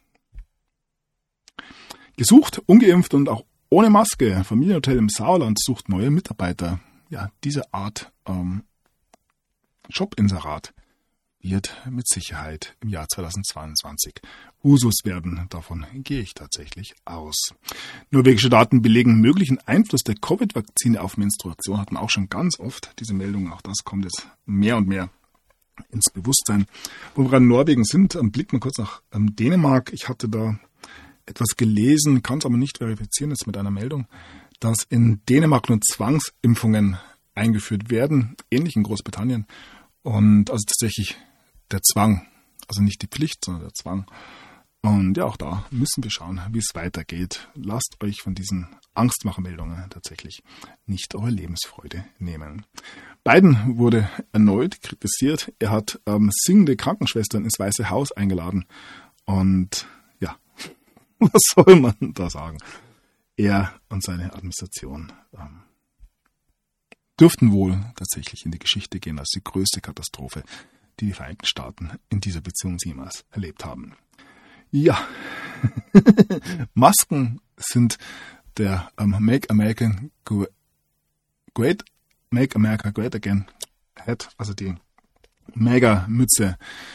gesucht, ungeimpft und auch ohne Maske. Familienhotel im Sauerland sucht neue Mitarbeiter. Ja, diese Art Jobinserat wird mit Sicherheit im Jahr 2022 Usus werden. Davon gehe ich tatsächlich aus. Norwegische Daten belegen möglichen Einfluss der Covid-Vakzine auf Menstruation. Hatten auch schon ganz oft diese Meldungen. Auch das kommt jetzt mehr und mehr ins Bewusstsein. Wo wir an Norwegen sind, blicken wir kurz nach Dänemark. Ich hatte da etwas gelesen, kann es aber nicht verifizieren jetzt mit einer Meldung, dass in Dänemark nur Zwangsimpfungen eingeführt werden, ähnlich in Großbritannien. Und also tatsächlich der Zwang, also nicht die Pflicht, sondern der Zwang. Und ja, auch da müssen wir schauen, wie es weitergeht. Lasst euch von diesen Angstmachermeldungen tatsächlich nicht eure Lebensfreude nehmen. Biden wurde erneut kritisiert. Er hat singende Krankenschwestern ins Weiße Haus eingeladen. Und ja, was soll man da sagen? Er und seine Administration dürften wohl tatsächlich in die Geschichte gehen als die größte Katastrophe, die die Vereinigten Staaten in dieser Beziehung jemals erlebt haben. Ja, Masken sind der Make America Great Again Hat, also die Mega-Mütze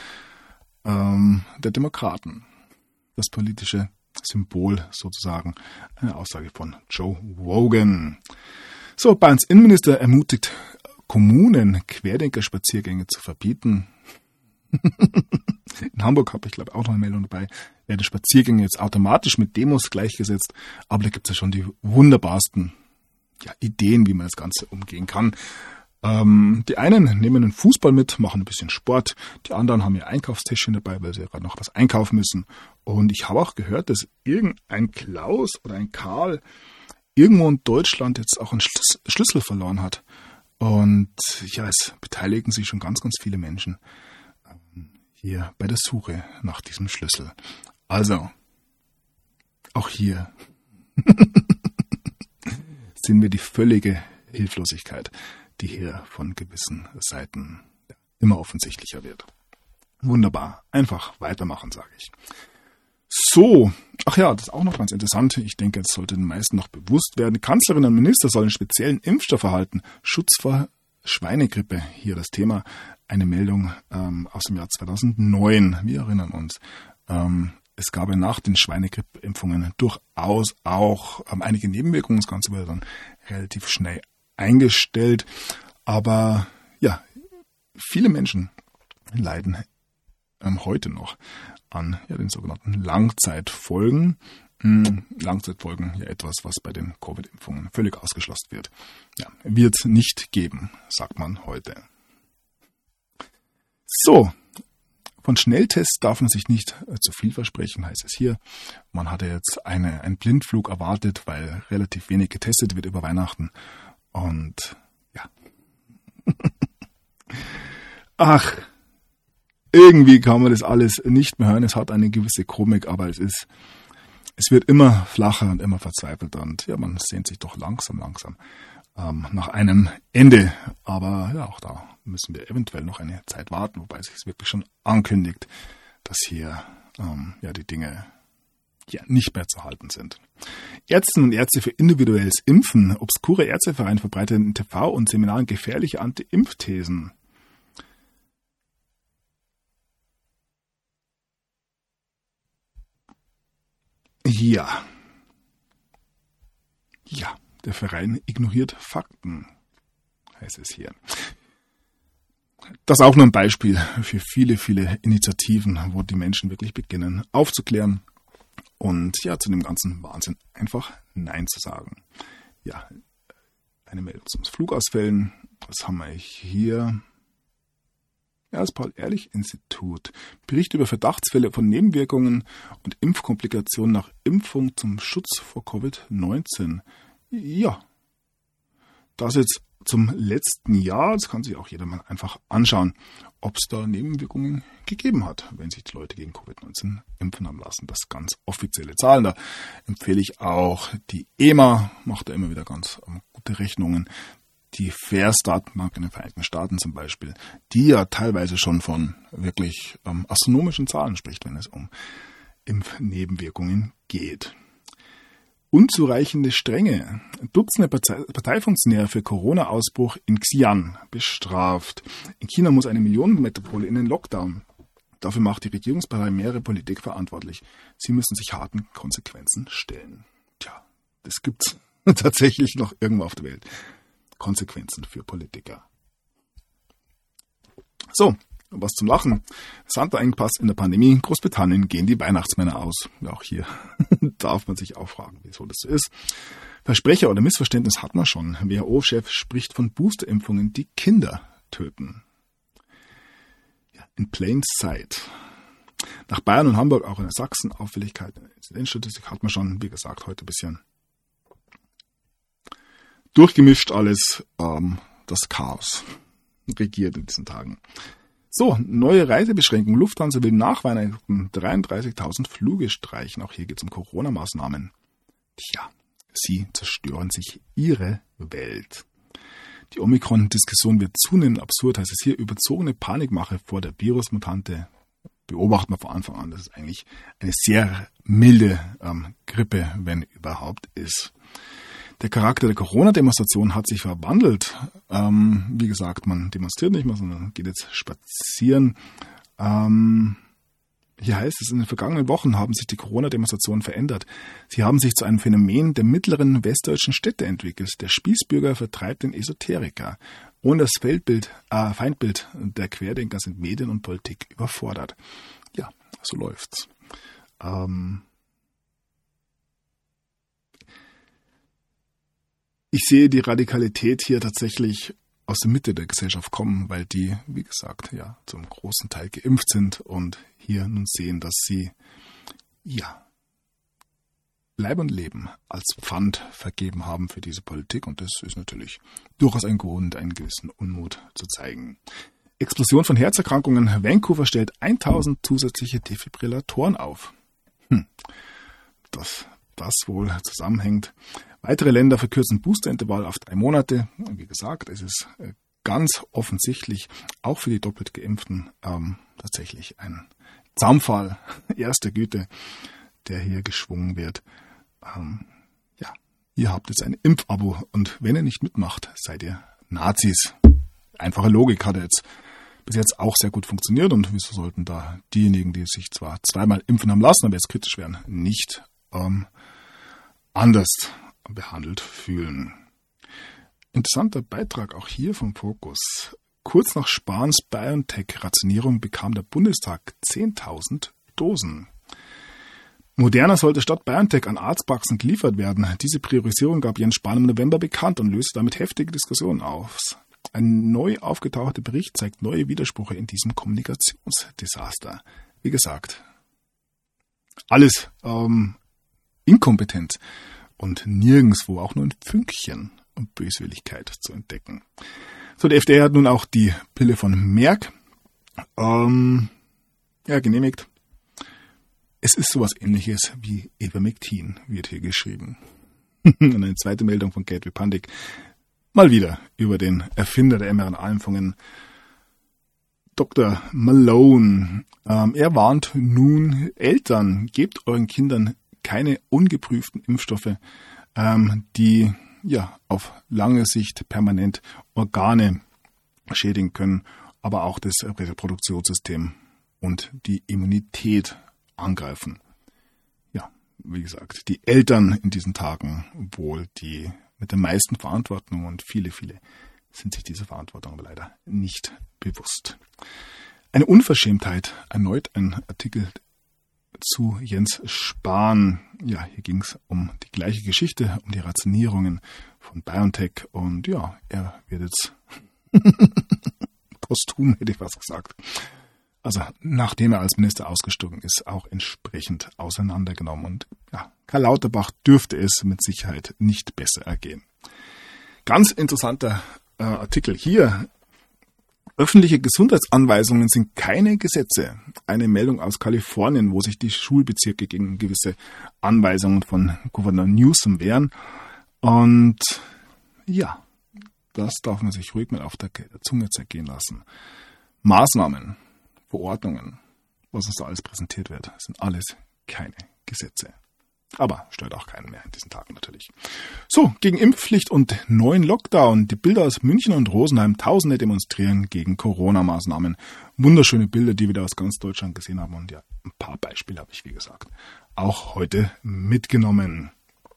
der Demokraten. Das politische Symbol sozusagen, eine Aussage von Joe Rogan. So, Bayerns Innenminister ermutigt Kommunen, Querdenkerspaziergänge zu verbieten. In Hamburg habe ich, glaube ich, auch noch eine Meldung dabei. Werden Spaziergänge jetzt automatisch mit Demos gleichgesetzt. Aber da gibt es ja schon die wunderbarsten Ideen, wie man das Ganze umgehen kann. Die einen nehmen den Fußball mit, machen ein bisschen Sport. Die anderen haben ihr Einkaufstäschchen dabei, weil sie ja gerade noch was einkaufen müssen. Und ich habe auch gehört, dass irgendein Klaus oder ein Karl irgendwo in Deutschland jetzt auch einen Schlüssel verloren hat. Und ja, es beteiligen sich schon ganz, ganz viele Menschen hier bei der Suche nach diesem Schlüssel. Also, auch hier sehen wir die völlige Hilflosigkeit, die hier von gewissen Seiten immer offensichtlicher wird. Wunderbar, einfach weitermachen, sage ich. So, ach ja, das ist auch noch ganz interessant. Ich denke, das sollte den meisten noch bewusst werden. Kanzlerin und Minister sollen speziellen Impfstoff erhalten. Schutz vor Schweinegrippe, hier das Thema. Eine Meldung aus dem Jahr 2009. Wir erinnern uns. Es gab ja nach den Schweinegrippeimpfungen durchaus auch einige Nebenwirkungen. Das Ganze wurde dann relativ schnell eingestellt. Aber ja, viele Menschen leiden heute noch an den sogenannten Langzeitfolgen. Langzeitfolgen, ja etwas, was bei den Covid-Impfungen völlig ausgeschlossen wird. Ja, wird es nicht geben, sagt man heute. So, von Schnelltests darf man sich nicht zu viel versprechen, heißt es hier. Man hatte jetzt einen Blindflug erwartet, weil relativ wenig getestet wird über Weihnachten. Und ja. Ach, irgendwie kann man das alles nicht mehr hören. Es hat eine gewisse Komik, aber es wird immer flacher und immer verzweifelter. Und ja, man sehnt sich doch langsam nach einem Ende. Aber ja, auch da müssen wir eventuell noch eine Zeit warten, wobei es sich wirklich schon ankündigt, dass hier die Dinge nicht mehr zu halten sind. Ärztinnen und Ärzte für individuelles Impfen. Obskure Ärzteverein verbreitet in TV und Seminaren gefährliche Anti-Impfthesen. Ja, der Verein ignoriert Fakten, heißt es hier. Das ist auch nur ein Beispiel für viele, viele Initiativen, wo die Menschen wirklich beginnen aufzuklären und ja, zu dem ganzen Wahnsinn einfach Nein zu sagen. Ja, eine Meldung zum Flugausfällen. Was haben wir hier? Ja, das Paul-Ehrlich-Institut. Bericht über Verdachtsfälle von Nebenwirkungen und Impfkomplikationen nach Impfung zum Schutz vor Covid-19. Ja, das jetzt zum letzten Jahr. Das kann sich auch jeder mal einfach anschauen, ob es da Nebenwirkungen gegeben hat, wenn sich die Leute gegen Covid-19 impfen haben lassen. Das ganz offizielle Zahlen. Da empfehle ich auch die EMA, macht da immer wieder ganz gute Rechnungen. Die FAERS-Datenbank in den Vereinigten Staaten zum Beispiel, die ja teilweise schon von wirklich astronomischen Zahlen spricht, wenn es um Impfnebenwirkungen geht. Unzureichende Strenge. Dutzende Parteifunktionäre für Corona-Ausbruch in Xi'an bestraft. In China muss eine Millionenmetropole in den Lockdown. Dafür macht die Regierungspartei mehrere Politik verantwortlich. Sie müssen sich harten Konsequenzen stellen. Tja, das gibt's tatsächlich noch irgendwo auf der Welt. Konsequenzen für Politiker. So, was zum Lachen. Santa-Engpass in der Pandemie. Großbritannien gehen die Weihnachtsmänner aus. Ja, auch hier darf man sich auch fragen, wieso das so ist. Versprecher oder Missverständnis hat man schon. WHO-Chef spricht von Boosterimpfungen, die Kinder töten. Ja, in plain sight. Nach Bayern und Hamburg auch in Sachsen Auffälligkeiten in der Inzidenzstatistik hat man schon, wie gesagt, heute ein bisschen durchgemischt alles. Das Chaos regiert in diesen Tagen. So, neue Reisebeschränkungen. Lufthansa will nach Weihnachten 33.000 Flüge streichen. Auch hier geht es um Corona-Maßnahmen. Tja, sie zerstören sich ihre Welt. Die Omikron-Diskussion wird zunehmend absurd, heißt es hier. Überzogene Panikmache vor der Virusmutante beobachten wir von Anfang an. Das ist eigentlich eine sehr milde Grippe, wenn überhaupt ist. Der Charakter der Corona-Demonstration hat sich verwandelt. Wie gesagt, man demonstriert nicht mehr, sondern geht jetzt spazieren. Hier heißt es, in den vergangenen Wochen haben sich die Corona-Demonstrationen verändert. Sie haben sich zu einem Phänomen der mittleren westdeutschen Städte entwickelt. Der Spießbürger vertreibt den Esoteriker. Ohne das Feindbild der Querdenker sind Medien und Politik überfordert. Ja, so läuft's. Ich sehe die Radikalität hier tatsächlich aus der Mitte der Gesellschaft kommen, weil die, wie gesagt, ja, zum großen Teil geimpft sind und hier nun sehen, dass sie, ja, Leib und Leben als Pfand vergeben haben für diese Politik. Und das ist natürlich durchaus ein Grund, einen gewissen Unmut zu zeigen. Explosion von Herzerkrankungen. Vancouver stellt 1000 zusätzliche Defibrillatoren auf. Dass das wohl zusammenhängt. Weitere Länder verkürzen Boosterintervall auf 3 Monate. Wie gesagt, es ist ganz offensichtlich auch für die doppelt Geimpften tatsächlich ein Zaunpfahl erster Güte, der hier geschwungen wird. Ja, ihr habt jetzt ein Impfabo und wenn ihr nicht mitmacht, seid ihr Nazis. Einfache Logik hat jetzt bis jetzt auch sehr gut funktioniert und wieso sollten da diejenigen, die sich zwar zweimal impfen haben lassen, aber jetzt kritisch werden, nicht anders behandelt fühlen. Interessanter Beitrag auch hier vom Fokus. Kurz nach Spahns BioNTech-Rationierung bekam der Bundestag 10.000 Dosen. Moderna sollte statt BioNTech an Arztpraxen geliefert werden. Diese Priorisierung gab Jens Spahn im November bekannt und löste damit heftige Diskussionen aus. Ein neu aufgetauchter Bericht zeigt neue Widersprüche in diesem Kommunikationsdesaster. Wie gesagt, alles inkompetent und nirgendwo auch nur ein Fünkchen Böswilligkeit zu entdecken. So, die FDA hat nun auch die Pille von Merck genehmigt. Es ist sowas Ähnliches wie Ivermectin, wird hier geschrieben. Und eine zweite Meldung von Gateway Pandik. Mal wieder über den Erfinder der mRNA-Impfungen, Dr. Malone. Er warnt nun Eltern, gebt euren Kindern keine ungeprüften Impfstoffe, die ja auf lange Sicht permanent Organe schädigen können, aber auch das Reproduktionssystem und die Immunität angreifen. Ja, wie gesagt, die Eltern in diesen Tagen wohl die mit der meisten Verantwortung und viele sind sich dieser Verantwortung aber leider nicht bewusst. Eine Unverschämtheit, erneut ein Artikel zu Jens Spahn. Ja, hier ging es um die gleiche Geschichte, um die Rationierungen von BioNTech und ja, er wird jetzt posthum, hätte ich was gesagt. Also nachdem er als Minister ausgestiegen ist, auch entsprechend auseinandergenommen. Und ja, Karl Lauterbach dürfte es mit Sicherheit nicht besser ergehen. Ganz interessanter Artikel hier. Öffentliche Gesundheitsanweisungen sind keine Gesetze. Eine Meldung aus Kalifornien, wo sich die Schulbezirke gegen gewisse Anweisungen von Gouverneur Newsom wehren. Und ja, das darf man sich ruhig mal auf der Zunge zergehen lassen. Maßnahmen, Verordnungen, was uns da alles präsentiert wird, sind alles keine Gesetze. Aber stört auch keinen mehr in diesen Tagen natürlich. So, gegen Impfpflicht und neuen Lockdown. Die Bilder aus München und Rosenheim. Tausende demonstrieren gegen Corona-Maßnahmen. Wunderschöne Bilder, die wir da aus ganz Deutschland gesehen haben. Und ja, ein paar Beispiele habe ich, wie gesagt, auch heute mitgenommen.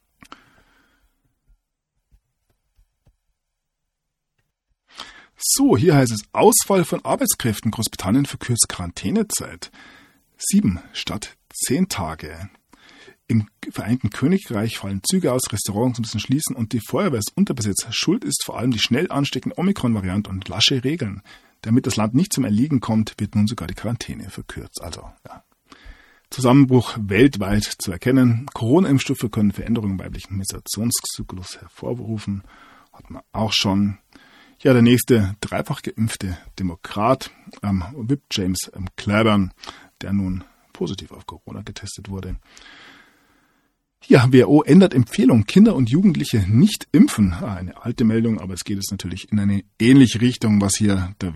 So, hier heißt es Ausfall von Arbeitskräften. Großbritannien verkürzt Quarantänezeit. 7 statt 10 Tage. Im Vereinigten Königreich fallen Züge aus, Restaurants müssen schließen und die Feuerwehr ist unterbesetzt. Schuld ist vor allem die schnell ansteckende Omikron-Variante und lasche Regeln. Damit das Land nicht zum Erliegen kommt, wird nun sogar die Quarantäne verkürzt. Also, ja. Zusammenbruch weltweit zu erkennen. Corona-Impfstoffe können Veränderungen im weiblichen Menstruationszyklus hervorrufen. Hat man auch schon. Ja, der nächste dreifach geimpfte Demokrat, Whip James Clyburn, der nun positiv auf Corona getestet wurde. Ja, WHO ändert Empfehlung, Kinder und Jugendliche nicht impfen. Eine alte Meldung, aber es geht jetzt natürlich in eine ähnliche Richtung, was hier der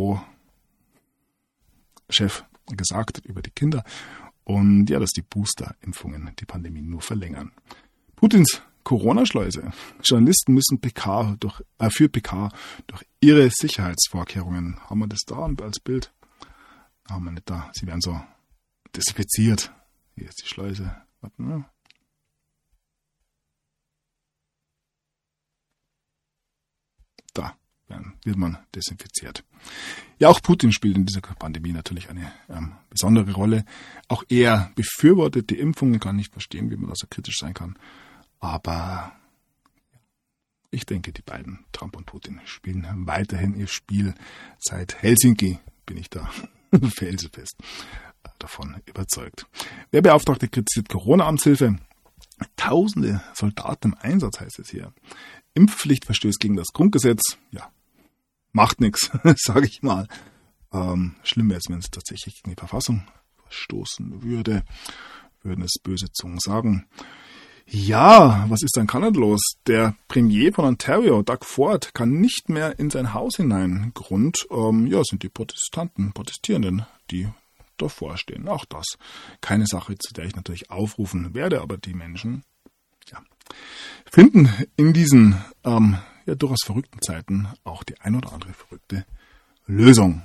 WHO-Chef gesagt hat über die Kinder. Und ja, dass die Booster-Impfungen die Pandemie nur verlängern. Putins Corona-Schleuse. Journalisten müssen für PK durch ihre Sicherheitsvorkehrungen. Haben wir das da als Bild? Haben wir nicht da. Sie werden so desinfiziert. Hier ist die Schleuse. Warte mal. Da wird man desinfiziert. Ja, auch Putin spielt in dieser Pandemie natürlich eine besondere Rolle. Auch er befürwortet die Impfungen, kann nicht verstehen, wie man da so kritisch sein kann. Aber ich denke, die beiden, Trump und Putin, spielen weiterhin ihr Spiel. Seit Helsinki bin ich da felsenfest davon überzeugt. Wehrbeauftragte kritisiert Corona-Amtshilfe. Tausende Soldaten im Einsatz, heißt es hier. Impfpflicht verstößt gegen das Grundgesetz. Ja, macht nichts, sage ich mal. Schlimm wäre es, wenn es tatsächlich gegen die Verfassung verstoßen würde, würden es böse Zungen sagen. Ja, was ist in Kanada los? Der Premier von Ontario, Doug Ford, kann nicht mehr in sein Haus hinein. Grund, sind die Protestierenden, die davor stehen. Auch das keine Sache, zu der ich natürlich aufrufen werde, aber die Menschen finden in diesen durchaus verrückten Zeiten auch die ein oder andere verrückte Lösung.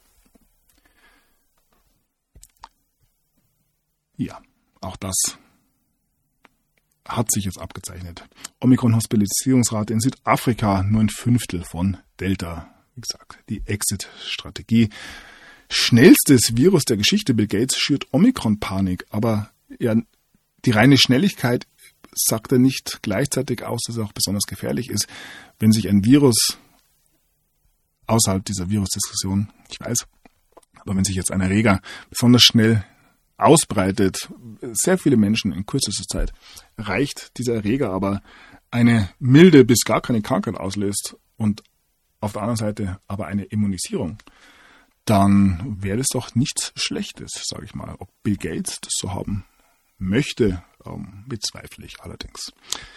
Ja, auch das hat sich jetzt abgezeichnet. Omikron-Hospitalisierungsrate in Südafrika nur 1/5 von Delta. Wie gesagt, die Exit-Strategie. Schnellstes Virus der Geschichte. Bill Gates schürt Omikron-Panik. Aber ja, die reine Schnelligkeit sagt er nicht gleichzeitig aus, dass er auch besonders gefährlich ist. Wenn sich ein Virus außerhalb dieser Virusdiskussion, ich weiß, aber wenn sich jetzt ein Erreger besonders schnell ausbreitet, sehr viele Menschen in kürzester Zeit, reicht dieser Erreger aber eine milde bis gar keine Krankheit auslöst und auf der anderen Seite aber eine Immunisierung, dann wäre das doch nichts Schlechtes, sage ich mal. Ob Bill Gates das so haben möchte, bezweifle ich allerdings.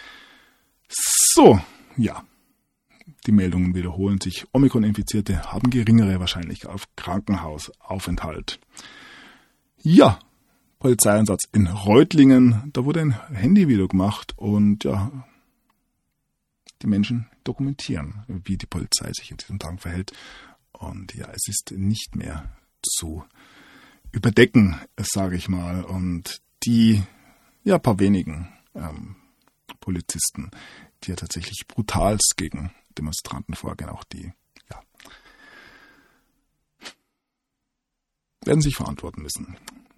So, ja. Die Meldungen wiederholen sich. Omikron-Infizierte haben geringere Wahrscheinlichkeit auf Krankenhausaufenthalt. Ja, Polizeieinsatz in Reutlingen. Da wurde ein Handyvideo gemacht und ja, die Menschen dokumentieren, wie die Polizei sich in diesen Tagen verhält. Und ja, es ist nicht mehr zu überdecken, sage ich mal. Und die paar wenigen Polizisten, die ja tatsächlich brutalst gegen Demonstranten vorgehen, auch die werden sich verantworten müssen.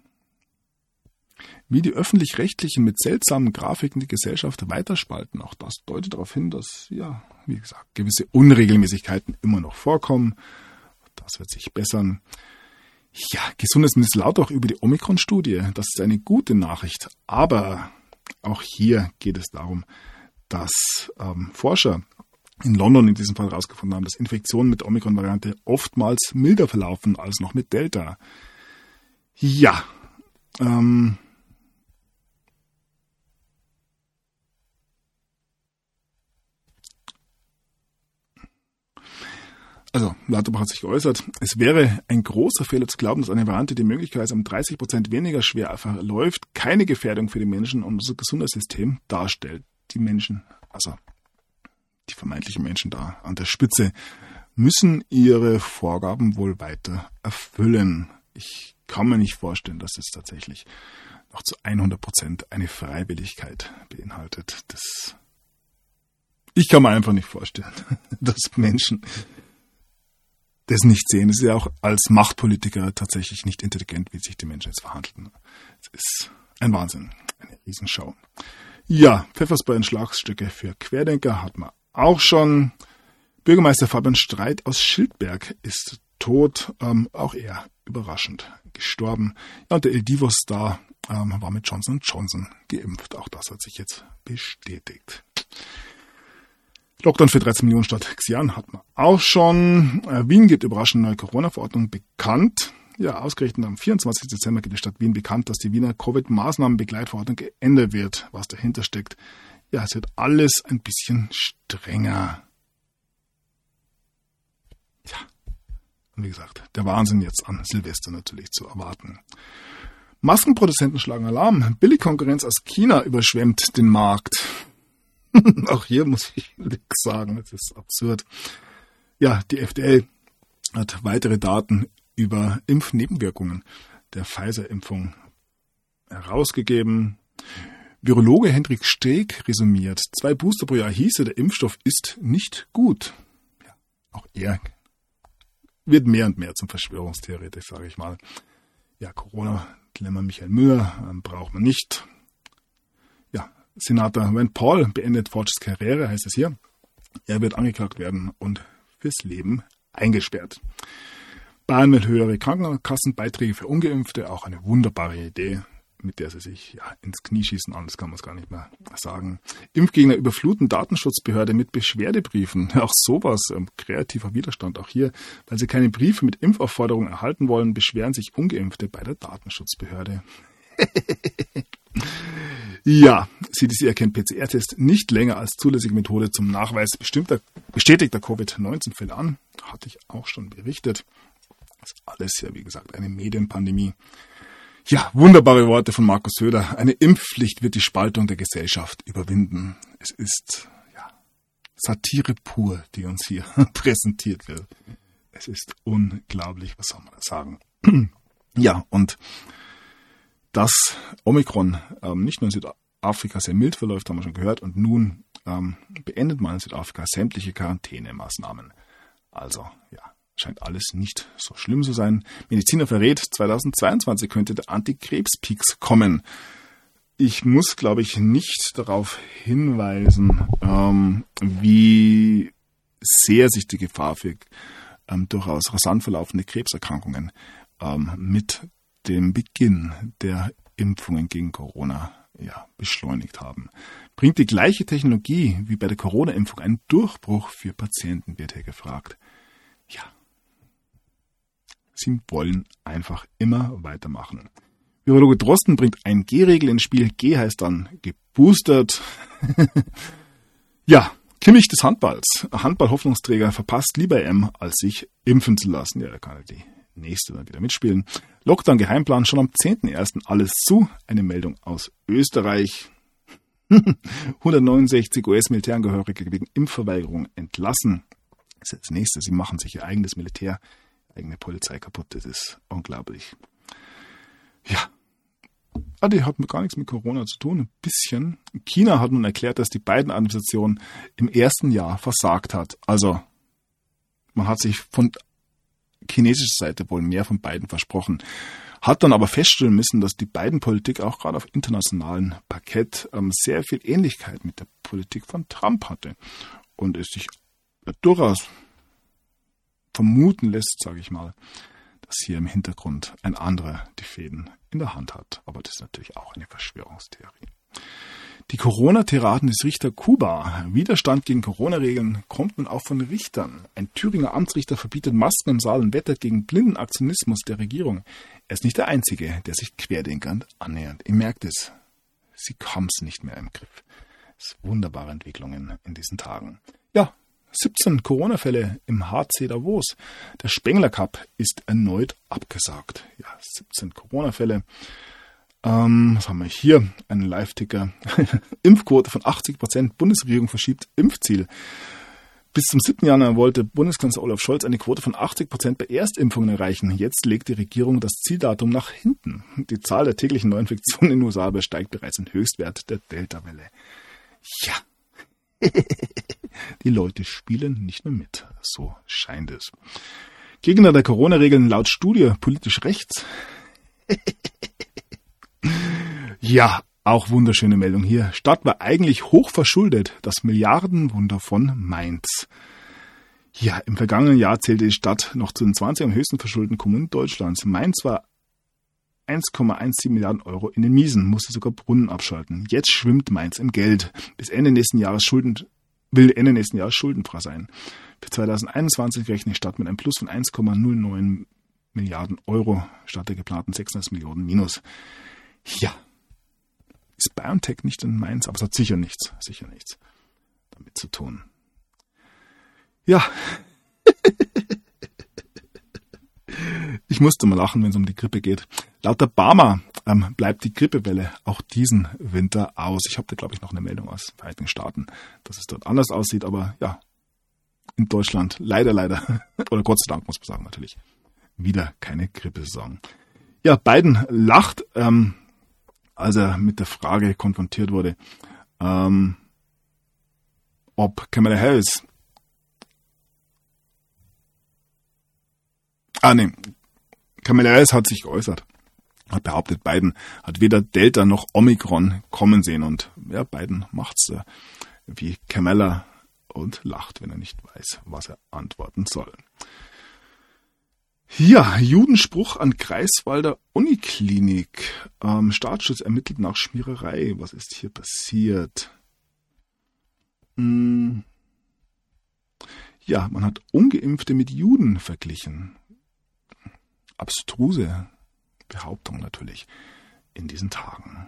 Wie die Öffentlich-Rechtlichen mit seltsamen Grafiken die Gesellschaft weiterspalten, auch das deutet darauf hin, dass, wie gesagt, gewisse Unregelmäßigkeiten immer noch vorkommen. Das wird sich bessern. Ja, Gesundheitsminister Lauterbach über die Omikron-Studie. Das ist eine gute Nachricht. Aber auch hier geht es darum, dass Forscher in London in diesem Fall herausgefunden haben, dass Infektionen mit der Omikron-Variante oftmals milder verlaufen als noch mit Delta. Ja, also, Lauterbach hat sich geäußert, es wäre ein großer Fehler zu glauben, dass eine Variante, die möglicherweise um 30% weniger schwer verläuft, keine Gefährdung für die Menschen und unser Gesundheitssystem darstellt. Die Menschen, also die vermeintlichen Menschen da an der Spitze, müssen ihre Vorgaben wohl weiter erfüllen. Ich kann mir nicht vorstellen, dass es tatsächlich noch zu 100% eine Freiwilligkeit beinhaltet. Ich kann mir einfach nicht vorstellen, dass Menschen das nicht sehen. Es ist ja auch als Machtpolitiker tatsächlich nicht intelligent, wie sich die Menschen jetzt verhandeln. Es ist ein Wahnsinn, eine Riesenschau. Ja, Pfefferspray und Schlagstücke für Querdenker hat man auch schon. Bürgermeister Fabian Streit aus Schildberg ist tot, auch er überraschend gestorben. Ja, und der Ildivo-Star war mit Johnson & Johnson geimpft. Auch das hat sich jetzt bestätigt. Lockdown für 13 Millionen statt Xi'an hat man auch schon. Wien gibt überraschend neue Corona-Verordnung bekannt. Ja, ausgerechnet am 24. Dezember gibt die Stadt Wien bekannt, dass die Wiener Covid-Maßnahmenbegleitverordnung geändert wird. Was dahinter steckt, ja, es wird alles ein bisschen strenger. Ja, und wie gesagt, der Wahnsinn jetzt an Silvester natürlich zu erwarten. Maskenproduzenten schlagen Alarm. Billigkonkurrenz aus China überschwemmt den Markt. Auch hier muss ich nichts sagen, das ist absurd. Ja, die FDA hat weitere Daten über Impfnebenwirkungen der Pfizer-Impfung herausgegeben. Virologe Hendrik Streeck resümiert, 2 Booster pro Jahr hieße, der Impfstoff ist nicht gut. Ja, auch er wird mehr und mehr zum Verschwörungstheoretiker, sage ich mal. Ja, Corona-Dilemma Michael Müller braucht man nicht. Ja, Senator Rand Paul beendet Faucis Karriere, heißt es hier. Er wird angeklagt werden und fürs Leben eingesperrt. Bayern will höhere Krankenkassenbeiträge für Ungeimpfte, auch eine wunderbare Idee, mit der sie sich ins Knie schießen, anders kann man es gar nicht mehr sagen. Impfgegner überfluten Datenschutzbehörde mit Beschwerdebriefen. Auch sowas, kreativer Widerstand auch hier. Weil sie keine Briefe mit Impfaufforderungen erhalten wollen, beschweren sich Ungeimpfte bei der Datenschutzbehörde. Ja, CDC erkennt PCR-Test nicht länger als zulässige Methode zum Nachweis bestätigter Covid-19-Fälle an. Hatte ich auch schon berichtet. Das ist alles ja, wie gesagt, eine Medienpandemie. Ja, wunderbare Worte von Markus Söder. Eine Impfpflicht wird die Spaltung der Gesellschaft überwinden. Es ist Satire pur, die uns hier präsentiert wird. Es ist unglaublich, was soll man da sagen. Ja, und dass Omikron nicht nur in Südafrika sehr mild verläuft, haben wir schon gehört. Und nun beendet man in Südafrika sämtliche Quarantänemaßnahmen. Also, ja. Scheint alles nicht so schlimm zu sein. Mediziner verrät, 2022 könnte der Antikrebs-Peaks kommen. Ich muss, glaube ich, nicht darauf hinweisen, wie sehr sich die Gefahr für durchaus rasant verlaufende Krebserkrankungen mit dem Beginn der Impfungen gegen Corona beschleunigt haben. Bringt die gleiche Technologie wie bei der Corona-Impfung einen Durchbruch für Patienten, wird hier gefragt. Ja. Sie wollen einfach immer weitermachen. Virologe Drosten bringt ein G-Regel ins Spiel. G heißt dann geboostert. Ja, Kimmich des Handballs. Handball-Hoffnungsträger verpasst lieber EM, als sich impfen zu lassen. Ja, da kann er die nächste dann wieder mitspielen. Lockdown-Geheimplan schon am 10.01. alles zu. Eine Meldung aus Österreich. 169 US-Militärangehörige wegen Impfverweigerung entlassen. Das ist das Nächste. Sie machen sich ihr eigenes Militär, eigene Polizei kaputt. Das ist unglaublich. Ja. Die hat gar nichts mit Corona zu tun. Ein bisschen. China hat nun erklärt, dass die Biden-Administration im ersten Jahr versagt hat. Also, man hat sich von chinesischer Seite wohl mehr von Biden versprochen. Hat dann aber feststellen müssen, dass die Biden-Politik auch gerade auf internationalem Parkett sehr viel Ähnlichkeit mit der Politik von Trump hatte. Und es sich durchaus vermuten lässt, sage ich mal, dass hier im Hintergrund ein anderer die Fäden in der Hand hat. Aber das ist natürlich auch eine Verschwörungstheorie. Die Corona-Tiraden des Richter Kuba. Widerstand gegen Corona-Regeln kommt nun auch von Richtern. Ein Thüringer Amtsrichter verbietet Masken im Saal und wettert gegen blinden Aktionismus der Regierung. Er ist nicht der Einzige, der sich Querdenkern annähert. Ihr merkt es, sie haben es nicht mehr im Griff. Es sind wunderbare Entwicklungen in diesen Tagen. Ja, 17 Corona-Fälle im HC Davos. Der Spengler Cup ist erneut abgesagt. Ja, 17 Corona-Fälle. Was haben wir hier? Einen Live-Ticker. Impfquote von 80%. Bundesregierung verschiebt Impfziel. Bis zum 7. Januar wollte Bundeskanzler Olaf Scholz eine Quote von 80% bei Erstimpfungen erreichen. Jetzt legt die Regierung das Zieldatum nach hinten. Die Zahl der täglichen Neuinfektionen in den USA übersteigt bereits den Höchstwert der Delta-Welle. Ja. Die Leute spielen nicht mehr mit. So scheint es. Gegner der Corona-Regeln laut Studie politisch rechts. Ja, auch wunderschöne Meldung hier. Stadt war eigentlich hoch verschuldet. Das Milliardenwunder von Mainz. Ja, im vergangenen Jahr zählte die Stadt noch zu den 20 am höchsten verschuldeten Kommunen Deutschlands. Mainz war 1,17 Milliarden Euro in den Miesen, musste sogar Brunnen abschalten. Jetzt schwimmt Mainz im Geld. Bis Ende nächsten Jahres schuldenfrei sein. Für 2021 rechnet die Stadt mit einem Plus von 1,09 Milliarden Euro statt der geplanten 600 Millionen Minus. Ja, ist BioNTech nicht in Mainz, aber es hat sicher nichts damit zu tun. Ja, ich musste mal lachen, wenn es um die Grippe geht. Laut der BARMA bleibt die Grippewelle auch diesen Winter aus. Ich habe da, glaube ich, noch eine Meldung aus den Vereinigten Staaten, dass es dort anders aussieht, aber ja, in Deutschland leider, oder Gott sei Dank muss man sagen natürlich, wieder keine Grippesaison. Ja, Biden lacht, als er mit der Frage konfrontiert wurde, ob Kamala Harris Kamala Harris hat sich geäußert, hat behauptet, Biden hat weder Delta noch Omikron kommen sehen und ja, Biden macht's wie Kamala und lacht, wenn er nicht weiß, was er antworten soll. Ja, Judenspruch an Greifswalder Uniklinik. Staatsschutz ermittelt nach Schmiererei. Was ist hier passiert? Ja, man hat Ungeimpfte mit Juden verglichen. Abstruse Behauptung natürlich in diesen Tagen.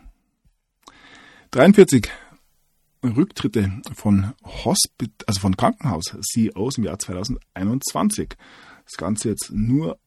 43 Rücktritte von von Krankenhaus-CEOs im Jahr 2021. Das Ganze jetzt nur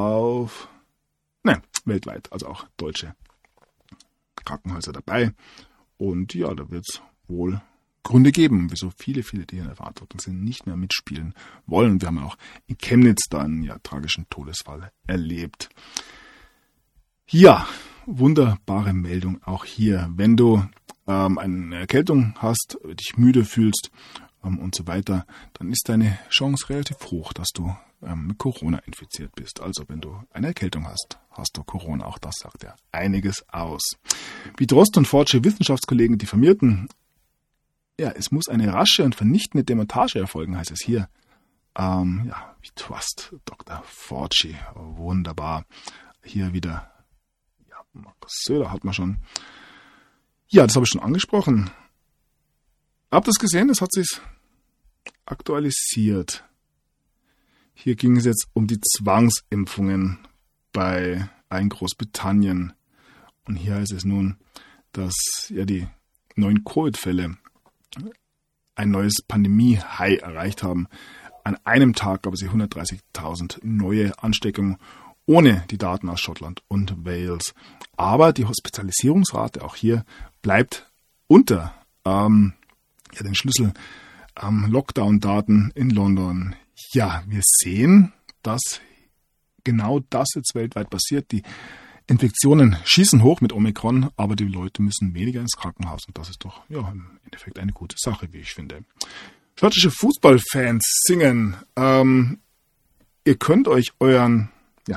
weltweit, also auch deutsche Krankenhäuser dabei. Und ja, da wird es wohl Gründe geben, wieso viele, die in der Verantwortung sind, nicht mehr mitspielen wollen. Wir haben auch in Chemnitz da einen tragischen Todesfall erlebt. Ja, wunderbare Meldung auch hier. Wenn du eine Erkältung hast, dich müde fühlst und so weiter, dann ist deine Chance relativ hoch, dass du mit Corona infiziert bist. Also wenn du eine Erkältung hast, hast du Corona. Auch das sagt ja einiges aus. Wie Drost und Fortsche Wissenschaftskollegen diffamierten, ja, es muss eine rasche und vernichtende Demontage erfolgen, heißt es hier. Wie Trust, Dr. Fauci, wunderbar. Hier wieder, ja, Markus Söder hat man schon. Ja, das habe ich schon angesprochen. Habt ihr das gesehen? Das hat sich aktualisiert. Hier ging es jetzt um die Zwangsimpfungen bei Großbritannien. Und hier heißt es nun, dass die neuen Covid-Fälle ein neues Pandemie-High erreicht haben. An einem Tag gab es 130.000 neue Ansteckungen ohne die Daten aus Schottland und Wales. Aber die Hospitalisierungsrate auch hier bleibt unter den Schlüssel Lockdown-Daten in London. Ja, wir sehen, dass genau das jetzt weltweit passiert. Die Infektionen schießen hoch mit Omikron, aber die Leute müssen weniger ins Krankenhaus. Und das ist doch im Endeffekt eine gute Sache, wie ich finde. Schottische Fußballfans singen. Ihr könnt euch euren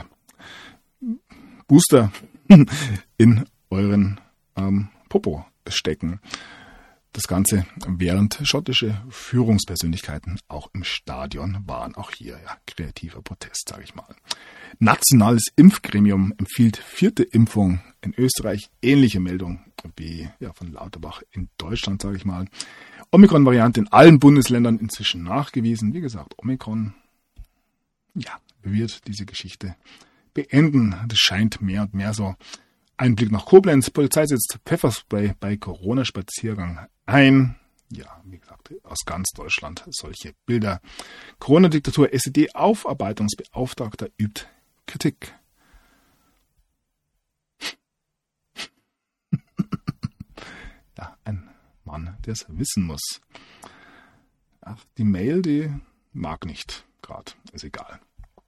Booster in euren Popo stecken. Das Ganze, während schottische Führungspersönlichkeiten auch im Stadion waren. Auch hier kreativer Protest, sage ich mal. Nationales Impfgremium empfiehlt 4. Impfung in Österreich. Ähnliche Meldung wie von Lauterbach in Deutschland, sage ich mal. Omikron-Variante in allen Bundesländern inzwischen nachgewiesen. Wie gesagt, Omikron wird diese Geschichte beenden. Das scheint mehr und mehr so. Ein Blick nach Koblenz. Polizei setzt Pfefferspray bei Corona-Spaziergang ein. Ja, wie gesagt, aus ganz Deutschland solche Bilder. Corona-Diktatur, SED-Aufarbeitungsbeauftragter übt Kritik. Ein Mann, der es wissen muss. Ach, die Mail, die mag nicht gerade. Ist egal.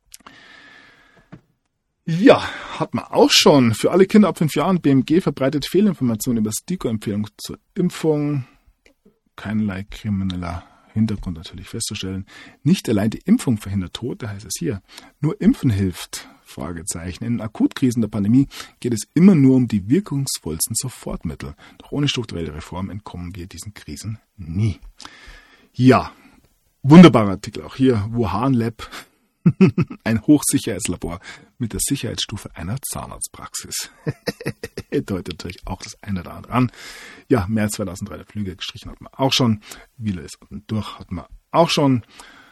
Ja, hat man auch schon. Für alle Kinder ab 5 Jahren. BMG verbreitet Fehlinformationen über STIKO-Empfehlung zur Impfung. Keinerlei krimineller Hintergrund natürlich festzustellen. Nicht allein die Impfung verhindert Tote, heißt es hier. Nur Impfen hilft. Fragezeichen. In Akutkrisen der Pandemie geht es immer nur um die wirkungsvollsten Sofortmittel. Doch ohne strukturelle Reform entkommen wir diesen Krisen nie. Ja, wunderbarer Artikel auch hier. Wuhan Lab. Ein Hochsicherheitslabor mit der Sicherheitsstufe einer Zahnarztpraxis. Deutet natürlich auch das eine oder andere an. Ja, mehr als 2300 Flüge gestrichen hat man auch schon. Wieler ist unten durch, hat man auch schon.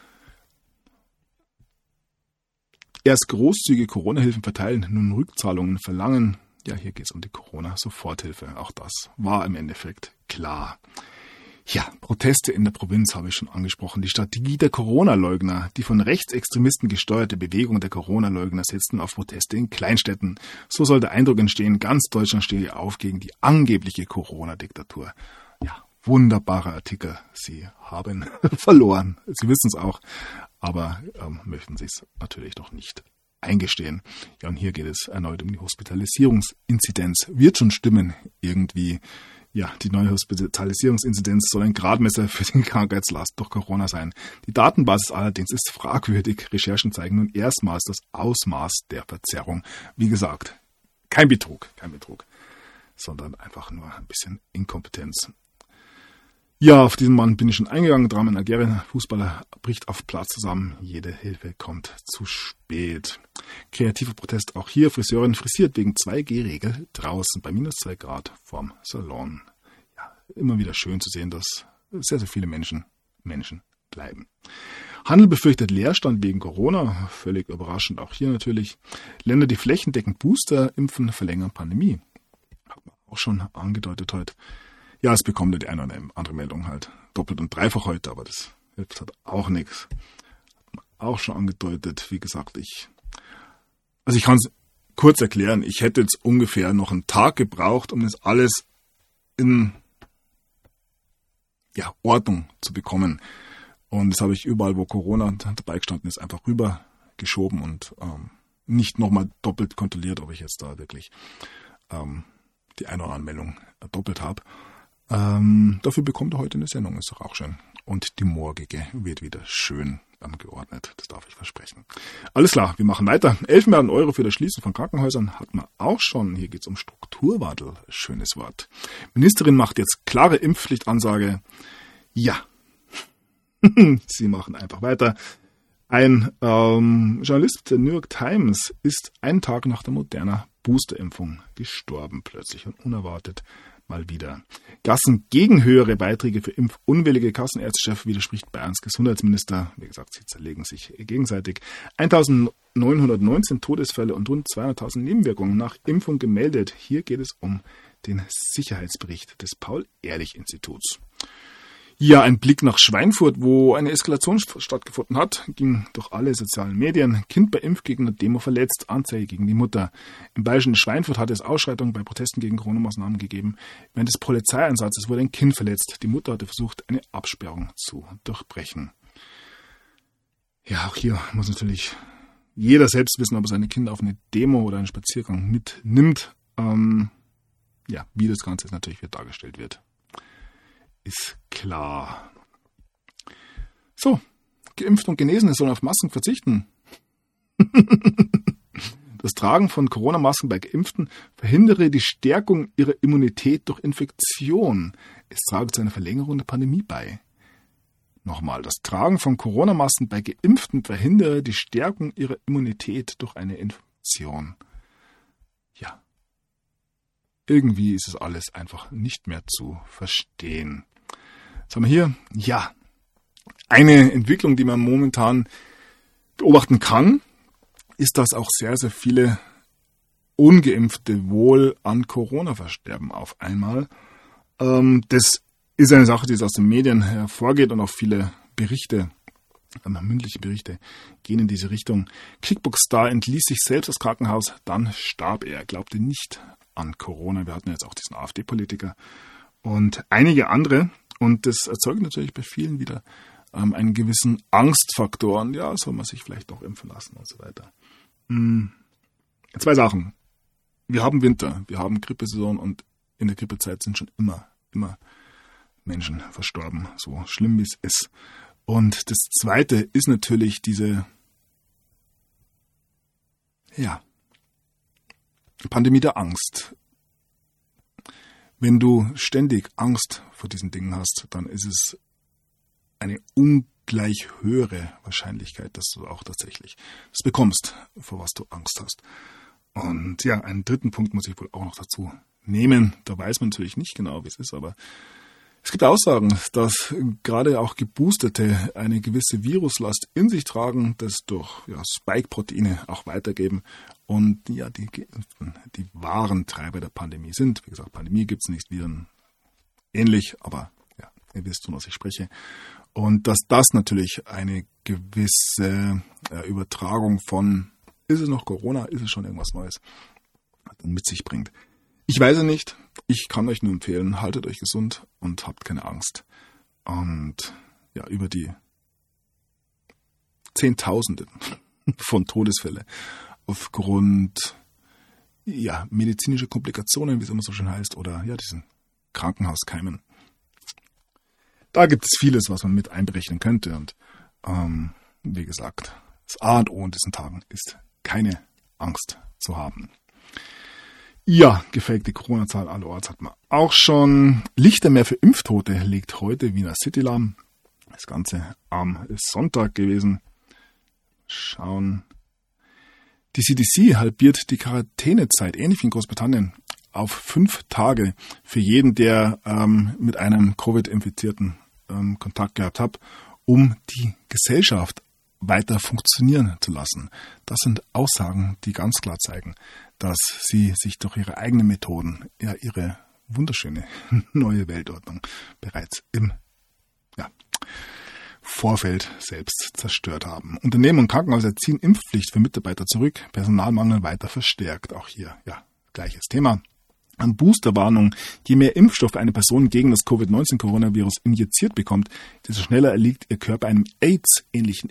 Erst großzügige Corona-Hilfen verteilen, nun Rückzahlungen verlangen. Ja, hier geht es um die Corona-Soforthilfe. Auch das war im Endeffekt klar. Ja, Proteste in der Provinz habe ich schon angesprochen. Die Strategie der Corona-Leugner, die von Rechtsextremisten gesteuerte Bewegung der Corona-Leugner setzten auf Proteste in Kleinstädten. So soll der Eindruck entstehen, ganz Deutschland stehe auf gegen die angebliche Corona-Diktatur. Ja, wunderbarer Artikel. Sie haben verloren. Sie wissen es auch, aber möchten Sie es natürlich noch nicht eingestehen. Ja, und hier geht es erneut um die Hospitalisierungsinzidenz. Wird schon stimmen irgendwie. Ja, die neue Hospitalisierungsinzidenz soll ein Gradmesser für die Krankheitslast durch Corona sein. Die Datenbasis allerdings ist fragwürdig. Recherchen zeigen nun erstmals das Ausmaß der Verzerrung. Wie gesagt, kein Betrug, sondern einfach nur ein bisschen Inkompetenz. Ja, auf diesen Mann bin ich schon eingegangen. Drama in Algerien, Fußballer bricht auf Platz zusammen. Jede Hilfe kommt zu spät. Kreativer Protest auch hier. Friseurin frisiert wegen 2G-Regel draußen bei -2 Grad vorm Salon. Ja, immer wieder schön zu sehen, dass sehr, sehr viele Menschen bleiben. Handel befürchtet Leerstand wegen Corona. Völlig überraschend auch hier natürlich. Länder, die flächendeckend Booster impfen, verlängern Pandemie. Hat man auch schon angedeutet heute. Ja, es bekommt ja die eine oder andere Meldung halt doppelt und dreifach heute, aber das hilft halt auch nichts. Hat man auch schon angedeutet. Wie gesagt, ich kann es kurz erklären. Ich hätte jetzt ungefähr noch einen Tag gebraucht, um das alles in Ordnung zu bekommen. Und das habe ich überall, wo Corona dabei gestanden ist, einfach rübergeschoben und nicht nochmal doppelt kontrolliert, ob ich jetzt da wirklich die eine oder andere Meldung doppelt habe. Dafür bekommt er heute eine Sendung, ist doch auch schön. Und die morgige wird wieder schön angeordnet, das darf ich versprechen. Alles klar, wir machen weiter. 11 Milliarden Euro für das Schließen von Krankenhäusern hat man auch schon. Hier geht es um Strukturwandel, schönes Wort. Ministerin macht jetzt klare Impfpflichtansage. Ja, sie machen einfach weiter. Ein Journalist der New York Times ist einen Tag nach der Moderna Boosterimpfung gestorben, plötzlich und unerwartet mal wieder. Gassen gegen höhere Beiträge für impfunwillige. Kassenärztechef widerspricht Bayerns Gesundheitsminister. Wie gesagt, sie zerlegen sich gegenseitig. 1919 Todesfälle und rund 200.000 Nebenwirkungen nach Impfung gemeldet. Hier geht es um den Sicherheitsbericht des Paul-Ehrlich-Instituts. Ja, ein Blick nach Schweinfurt, wo eine Eskalation stattgefunden hat, ging durch alle sozialen Medien. Kind bei Impfgegner-Demo verletzt, Anzeige gegen die Mutter. Im bayerischen Schweinfurt hat es Ausschreitungen bei Protesten gegen Corona-Maßnahmen gegeben. Während des Polizeieinsatzes wurde ein Kind verletzt. Die Mutter hatte versucht, eine Absperrung zu durchbrechen. Ja, auch hier muss natürlich jeder selbst wissen, ob er seine Kinder auf eine Demo oder einen Spaziergang mitnimmt. Wie das Ganze natürlich dargestellt wird, ist klar. So, Geimpft und Genesene sollen auf Masken verzichten. Das Tragen von Corona-Masken bei Geimpften verhindere die Stärkung ihrer Immunität durch Infektion. Es trage zu einer Verlängerung der Pandemie bei. Nochmal, das Tragen von Corona-Masken bei Geimpften verhindere die Stärkung ihrer Immunität durch eine Infektion. Ja. Irgendwie ist es alles einfach nicht mehr zu verstehen. Was haben wir hier? Ja, eine Entwicklung, die man momentan beobachten kann, ist, dass auch sehr, sehr viele Ungeimpfte wohl an Corona versterben auf einmal. Das ist eine Sache, die aus den Medien hervorgeht und auch viele Berichte, mündliche Berichte, gehen in diese Richtung. Kickbox-Star entließ sich selbst das Krankenhaus, dann starb er. Er glaubte nicht an Corona. Wir hatten jetzt auch diesen AfD-Politiker und einige andere. Und das erzeugt natürlich bei vielen wieder einen gewissen Angstfaktor. Und ja, soll man sich vielleicht doch impfen lassen und so weiter. 2 Sachen. Wir haben Winter, wir haben Grippesaison und in der Grippezeit sind schon immer Menschen verstorben, so schlimm wie es ist. Und das Zweite ist natürlich diese Pandemie der Angst. Wenn du ständig Angst vor diesen Dingen hast, dann ist es eine ungleich höhere Wahrscheinlichkeit, dass du auch tatsächlich das bekommst, vor was du Angst hast. Und ja, einen dritten Punkt muss ich wohl auch noch dazu nehmen. Da weiß man natürlich nicht genau, wie es ist, aber es gibt Aussagen, dass gerade auch Geboosterte eine gewisse Viruslast in sich tragen, das durch Spike-Proteine auch weitergeben und die Geimpften die wahren Treiber der Pandemie sind. Wie gesagt, Pandemie gibt es nicht, Viren ähnlich, aber ja, ihr wisst, von was ich spreche. Und dass das natürlich eine gewisse Übertragung von, ist es noch Corona, ist es schon irgendwas Neues, mit sich bringt. Ich weiß es nicht. Ich kann euch nur empfehlen, haltet euch gesund und habt keine Angst. Und ja, über die Zehntausende von Todesfälle aufgrund medizinischer Komplikationen, wie es immer so schön heißt, oder diesen Krankenhauskeimen. Da gibt es vieles, was man mit einberechnen könnte. Und wie gesagt, das A und O in diesen Tagen ist keine Angst zu haben. Ja, gefakte Corona-Zahl allerorts hat man auch schon. Lichtermeer für Impftote legt heute Wiener City lahm. Das Ganze ist Sonntag gewesen. Schauen. Die CDC halbiert die Quarantänezeit, ähnlich wie in Großbritannien, auf 5 Tage für jeden, der mit einem Covid-Infizierten Kontakt gehabt hat, um die Gesellschaft weiter funktionieren zu lassen. Das sind Aussagen, die ganz klar zeigen, dass sie sich durch ihre eigenen Methoden ihre wunderschöne neue Weltordnung bereits im Vorfeld selbst zerstört haben. Unternehmen und Krankenhäuser ziehen Impfpflicht für Mitarbeiter zurück, Personalmangel weiter verstärkt. Auch hier, gleiches Thema. An Boosterwarnung: Je mehr Impfstoff eine Person gegen das Covid-19-Coronavirus injiziert bekommt, desto schneller erliegt ihr Körper einem AIDS-ähnlichen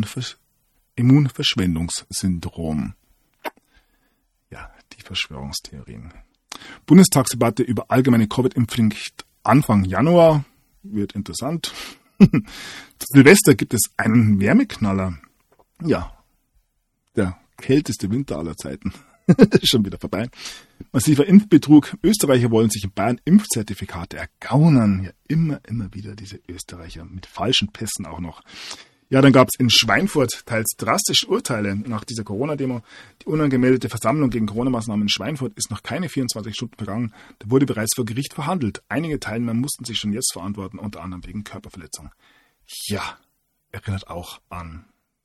Immunverschwendungssyndrom. Ja, die Verschwörungstheorien. Bundestagsdebatte über allgemeine Covid-Impfpflicht Anfang Januar. Wird interessant. Zu Silvester gibt es einen Wärmeknaller. Ja, der kälteste Winter aller Zeiten. Schon wieder vorbei. Massiver Impfbetrug. Österreicher wollen sich in Bayern Impfzertifikate ergaunern. Ja, immer wieder diese Österreicher mit falschen Pässen auch noch. Ja, dann gab es in Schweinfurt teils drastische Urteile nach dieser Corona-Demo. Die unangemeldete Versammlung gegen Corona-Maßnahmen in Schweinfurt ist noch keine 24 Stunden vergangen. Da wurde bereits vor Gericht verhandelt. Einige Teilnehmer mussten sich schon jetzt verantworten, unter anderem wegen Körperverletzung. Ja, erinnert auch an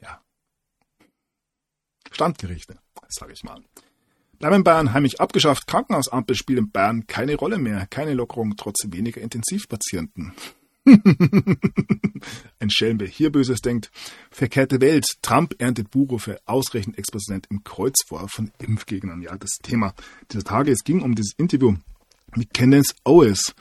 Standgerichte, sage ich mal. Bleiben in Bayern heimlich abgeschafft. Krankenhausampel spielt in Bayern keine Rolle mehr. Keine Lockerung trotz weniger Intensivpatienten. Ein Schelm, wer hier Böses denkt. Verkehrte Welt. Trump erntet Buhrufe, ausreichend Ex-Präsident im Kreuzvorf von Impfgegnern. Ja, das Thema dieser Tage. Es ging um dieses Interview mit Candace Owens.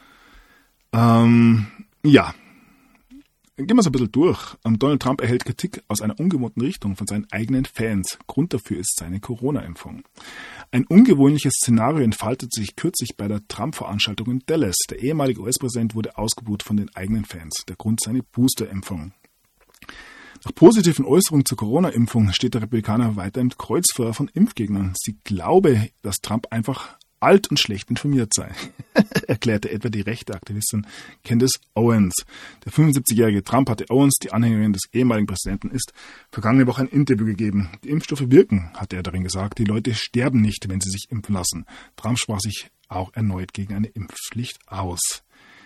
Gehen wir so ein bisschen durch. Donald Trump erhält Kritik aus einer ungewohnten Richtung von seinen eigenen Fans. Grund dafür ist seine Corona-Impfung. Ein ungewöhnliches Szenario entfaltet sich kürzlich bei der Trump-Veranstaltung in Dallas. Der ehemalige US-Präsident wurde ausgebuht von den eigenen Fans. Der Grund: seine Booster-Impfung. Nach positiven Äußerungen zur Corona-Impfung steht der Republikaner weiter im Kreuzfeuer von Impfgegnern. Sie glaube, dass Trump einfach alt und schlecht informiert sei, erklärte etwa die rechte Aktivistin Candace Owens. Der 75-jährige Trump hatte Owens, die Anhängerin des ehemaligen Präsidenten ist, vergangene Woche ein Interview gegeben. Die Impfstoffe wirken, hatte er darin gesagt. Die Leute sterben nicht, wenn sie sich impfen lassen. Trump sprach sich auch erneut gegen eine Impfpflicht aus.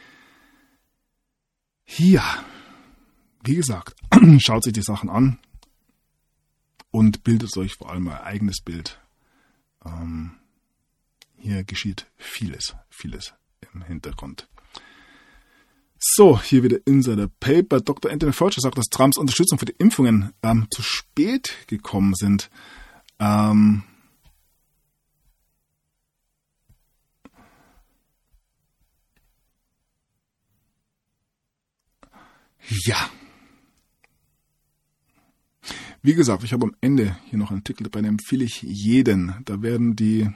Ja, wie gesagt, schaut sich die Sachen an und bildet euch vor allem ein eigenes Bild. Hier geschieht vieles im Hintergrund. So, hier wieder Insider Paper. Dr. Anthony Fauci sagt, dass Trumps Unterstützung für die Impfungen zu spät gekommen sind. Ja. Wie gesagt, ich habe am Ende hier noch einen Artikel dabei, den empfehle ich jeden. Da werden die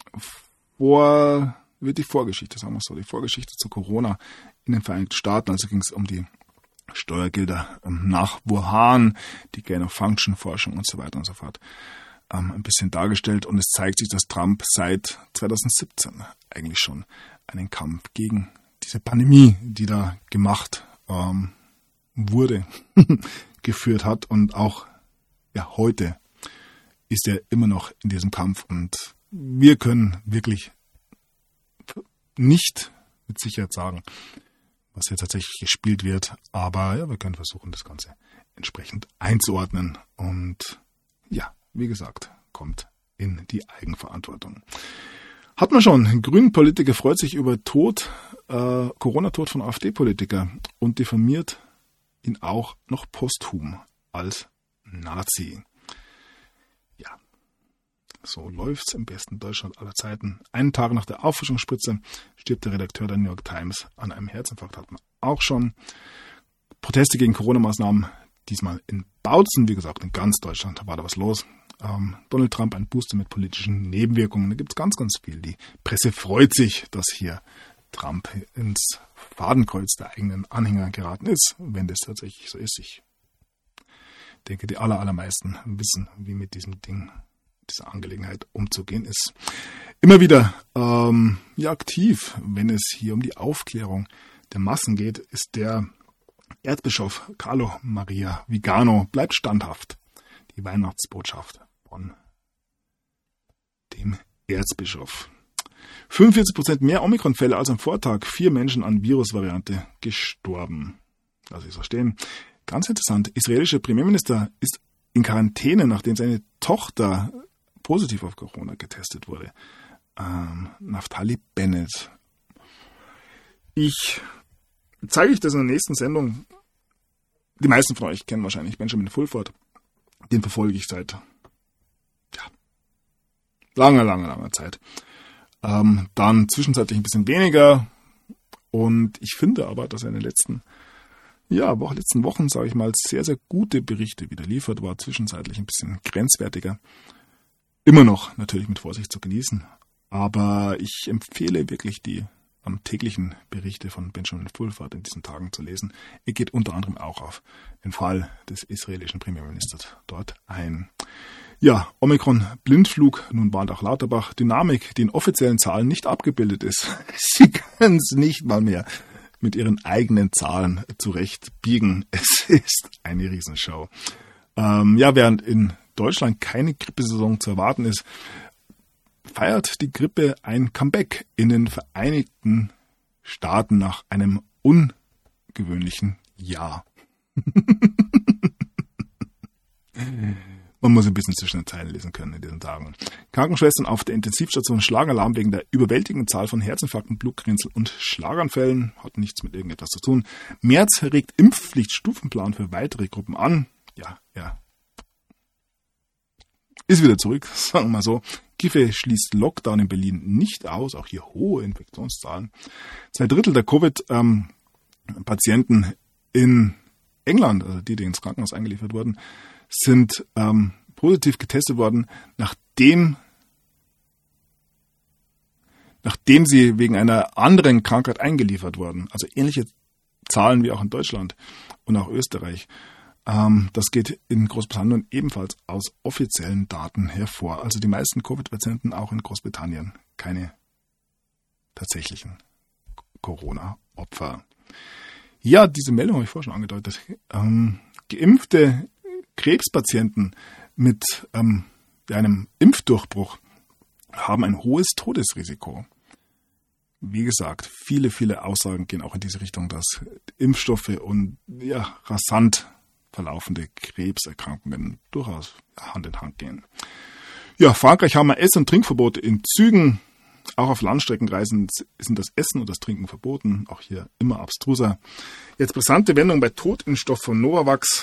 Vorgeschichte, sagen wir so, die Vorgeschichte zu Corona in den Vereinigten Staaten. Also ging es um die Steuergelder nach Wuhan, die Gain-of-Function-Forschung und so weiter und so fort. Ein bisschen dargestellt, und es zeigt sich, dass Trump seit 2017 eigentlich schon einen Kampf gegen diese Pandemie, die da gemacht wurde, geführt hat, und auch heute ist er immer noch in diesem Kampf, und wir können wirklich nicht mit Sicherheit sagen, was hier tatsächlich gespielt wird, aber wir können versuchen, das Ganze entsprechend einzuordnen, und wie gesagt, kommt in die Eigenverantwortung. Hat man schon, ein Grünen-Politiker freut sich über Corona-Tod von AfD-Politiker und diffamiert ihn auch noch posthum als Nazi. Ja, so läuft's im besten Deutschland aller Zeiten. Einen Tag nach der Auffrischungsspritze stirbt der Redakteur der New York Times an einem Herzinfarkt. Hat man auch schon. Proteste gegen Corona-Maßnahmen, diesmal in Bautzen, wie gesagt, in ganz Deutschland war da was los. Donald Trump ein Booster mit politischen Nebenwirkungen. Da gibt es ganz, ganz viel. Die Presse freut sich, dass hier Trump ins Fadenkreuz der eigenen Anhänger geraten ist, wenn das tatsächlich so ist. Ich denke, die allermeisten wissen, wie mit diesem Ding, dieser Angelegenheit umzugehen ist. Immer wieder aktiv, wenn es hier um die Aufklärung der Massen geht, ist der Erzbischof Carlo Maria Vigano, bleibt standhaft. Die Weihnachtsbotschaft von dem Erzbischof. 45% mehr Omikron-Fälle als am Vortag. 4 Menschen an Virusvariante gestorben. Lass ich so stehen. Ganz interessant. Israelischer Premierminister ist in Quarantäne, nachdem seine Tochter positiv auf Corona getestet wurde. Naftali Bennett. Ich zeige euch das in der nächsten Sendung. Die meisten von euch kennen wahrscheinlich Benjamin Fulford. Den verfolge ich seit langer Zeit. Dann zwischenzeitlich ein bisschen weniger. Und ich finde aber, dass er in den letzten Wochen, sage ich mal, sehr, sehr gute Berichte wieder liefert. War zwischenzeitlich ein bisschen grenzwertiger. Immer noch natürlich mit Vorsicht zu genießen. Aber ich empfehle wirklich die täglichen Berichte von Benjamin Fulford in diesen Tagen zu lesen. Er geht unter anderem auch auf den Fall des israelischen Premierministers dort ein. Ja, Omikron-Blindflug, nun warnt auch Lauterbach, Dynamik, die in offiziellen Zahlen nicht abgebildet ist. Sie können es nicht mal mehr mit ihren eigenen Zahlen zurechtbiegen. Es ist eine Riesenshow. Während in Deutschland keine Grippesaison zu erwarten ist, feiert die Grippe ein Comeback in den Vereinigten Staaten nach einem ungewöhnlichen Jahr. Man muss ein bisschen zwischen den Zeilen lesen können in diesen Tagen. Krankenschwestern auf der Intensivstation schlagen Alarm wegen der überwältigenden Zahl von Herzinfarkten, Blutkrebs und Schlaganfällen. Hat nichts mit irgendetwas zu tun. Merz regt Impfpflichtstufenplan für weitere Gruppen an. Ja. Ist wieder zurück, sagen wir mal so. Giffey schließt Lockdown in Berlin nicht aus. Auch hier hohe Infektionszahlen. 2/3 der Covid-Patienten in England, also die ins Krankenhaus eingeliefert wurden, sind positiv getestet worden, nachdem sie wegen einer anderen Krankheit eingeliefert wurden. Also ähnliche Zahlen wie auch in Deutschland und auch Österreich. Das geht in Großbritannien ebenfalls aus offiziellen Daten hervor. Also die meisten Covid-Patienten auch in Großbritannien keine tatsächlichen Corona-Opfer. Ja, diese Meldung habe ich vorher schon angedeutet. Geimpfte Krebspatienten mit einem Impfdurchbruch haben ein hohes Todesrisiko. Wie gesagt, viele Aussagen gehen auch in diese Richtung, dass Impfstoffe und rasant verlaufende Krebserkrankungen durchaus Hand in Hand gehen. Ja, Frankreich haben wir Ess- und Trinkverbote in Zügen. Auch auf Langstreckenreisen sind das Essen und das Trinken verboten. Auch hier immer abstruser. Jetzt brisante Wendung bei Totimpfstoff von Novavax.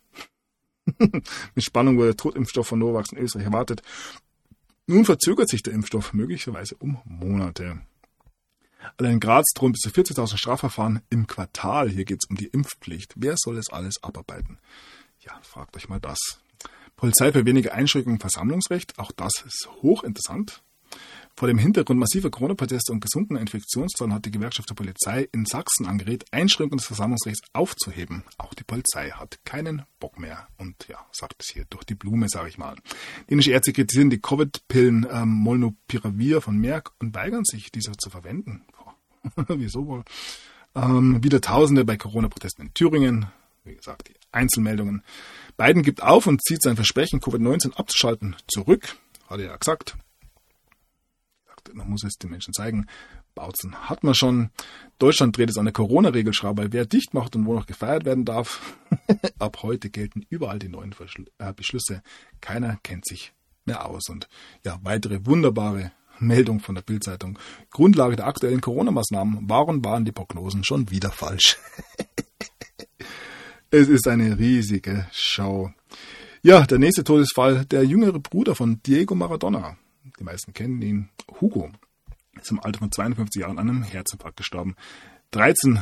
Mit Spannung wurde der Totimpfstoff von Novavax in Österreich erwartet. Nun verzögert sich der Impfstoff möglicherweise um Monate. Allein in Graz drohen bis zu 40.000 Strafverfahren im Quartal. Hier geht es um die Impfpflicht. Wer soll das alles abarbeiten? Ja, fragt euch mal das. Polizei für weniger Einschränkungen im Versammlungsrecht. Auch das ist hochinteressant. Vor dem Hintergrund massiver Corona-Proteste und gesunkener Infektionszahlen hat die Gewerkschaft der Polizei in Sachsen angeregt, Einschränkungen des Versammlungsrechts aufzuheben. Auch die Polizei hat keinen Bock mehr und sagt es hier durch die Blume, sage ich mal. Dänische Ärzte kritisieren die Covid-Pillen Molnupiravir von Merck und weigern sich, diese zu verwenden. Wieso wohl? Wieder Tausende bei Corona-Protesten in Thüringen. Wie gesagt, die Einzelmeldungen. Biden gibt auf und zieht sein Versprechen, Covid-19 abzuschalten, zurück. Hat er ja gesagt. Man muss es den Menschen zeigen. Bautzen hat man schon. Deutschland dreht es an der Corona-Regelschraube, wer dicht macht und wo noch gefeiert werden darf. Ab heute gelten überall die neuen Beschlüsse. Keiner kennt sich mehr aus. Und weitere wunderbare Meldung von der Bild-Zeitung. Grundlage der aktuellen Corona-Maßnahmen. Warum waren die Prognosen schon wieder falsch? Es ist eine riesige Show. Ja, der nächste Todesfall, der jüngere Bruder von Diego Maradona. Die meisten kennen ihn. Hugo ist im Alter von 52 Jahren an einem Herzinfarkt gestorben. 13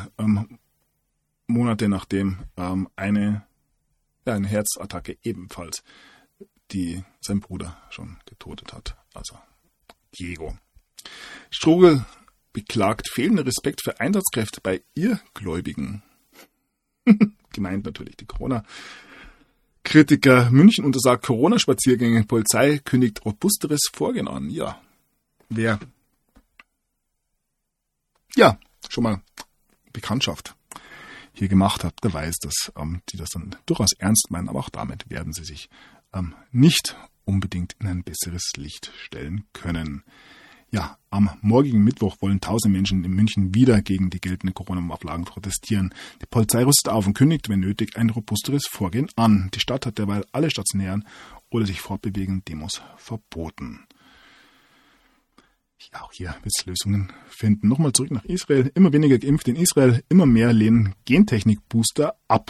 Monate nachdem eine Herzattacke ebenfalls die sein Bruder schon getötet hat. Also Diego. Strugel beklagt fehlender Respekt für Einsatzkräfte bei Irrgläubigen. Gemeint natürlich die Corona-Kritiker. München untersagt Corona-Spaziergänge. Polizei kündigt robusteres Vorgehen an. Ja, wer schon mal Bekanntschaft hier gemacht hat, der weiß, dass die das dann durchaus ernst meinen, aber auch damit werden sie sich nicht unbedingt in ein besseres Licht stellen können. Ja, am morgigen Mittwoch wollen 1000 Menschen in München wieder gegen die geltenden Corona-Auflagen protestieren. Die Polizei rüstet auf und kündigt, wenn nötig, ein robusteres Vorgehen an. Die Stadt hat derweil alle stationären oder sich fortbewegenden Demos verboten. Ja, auch hier wird es Lösungen finden. Nochmal zurück nach Israel. Immer weniger geimpft in Israel, immer mehr lehnen Gentechnik-Booster ab.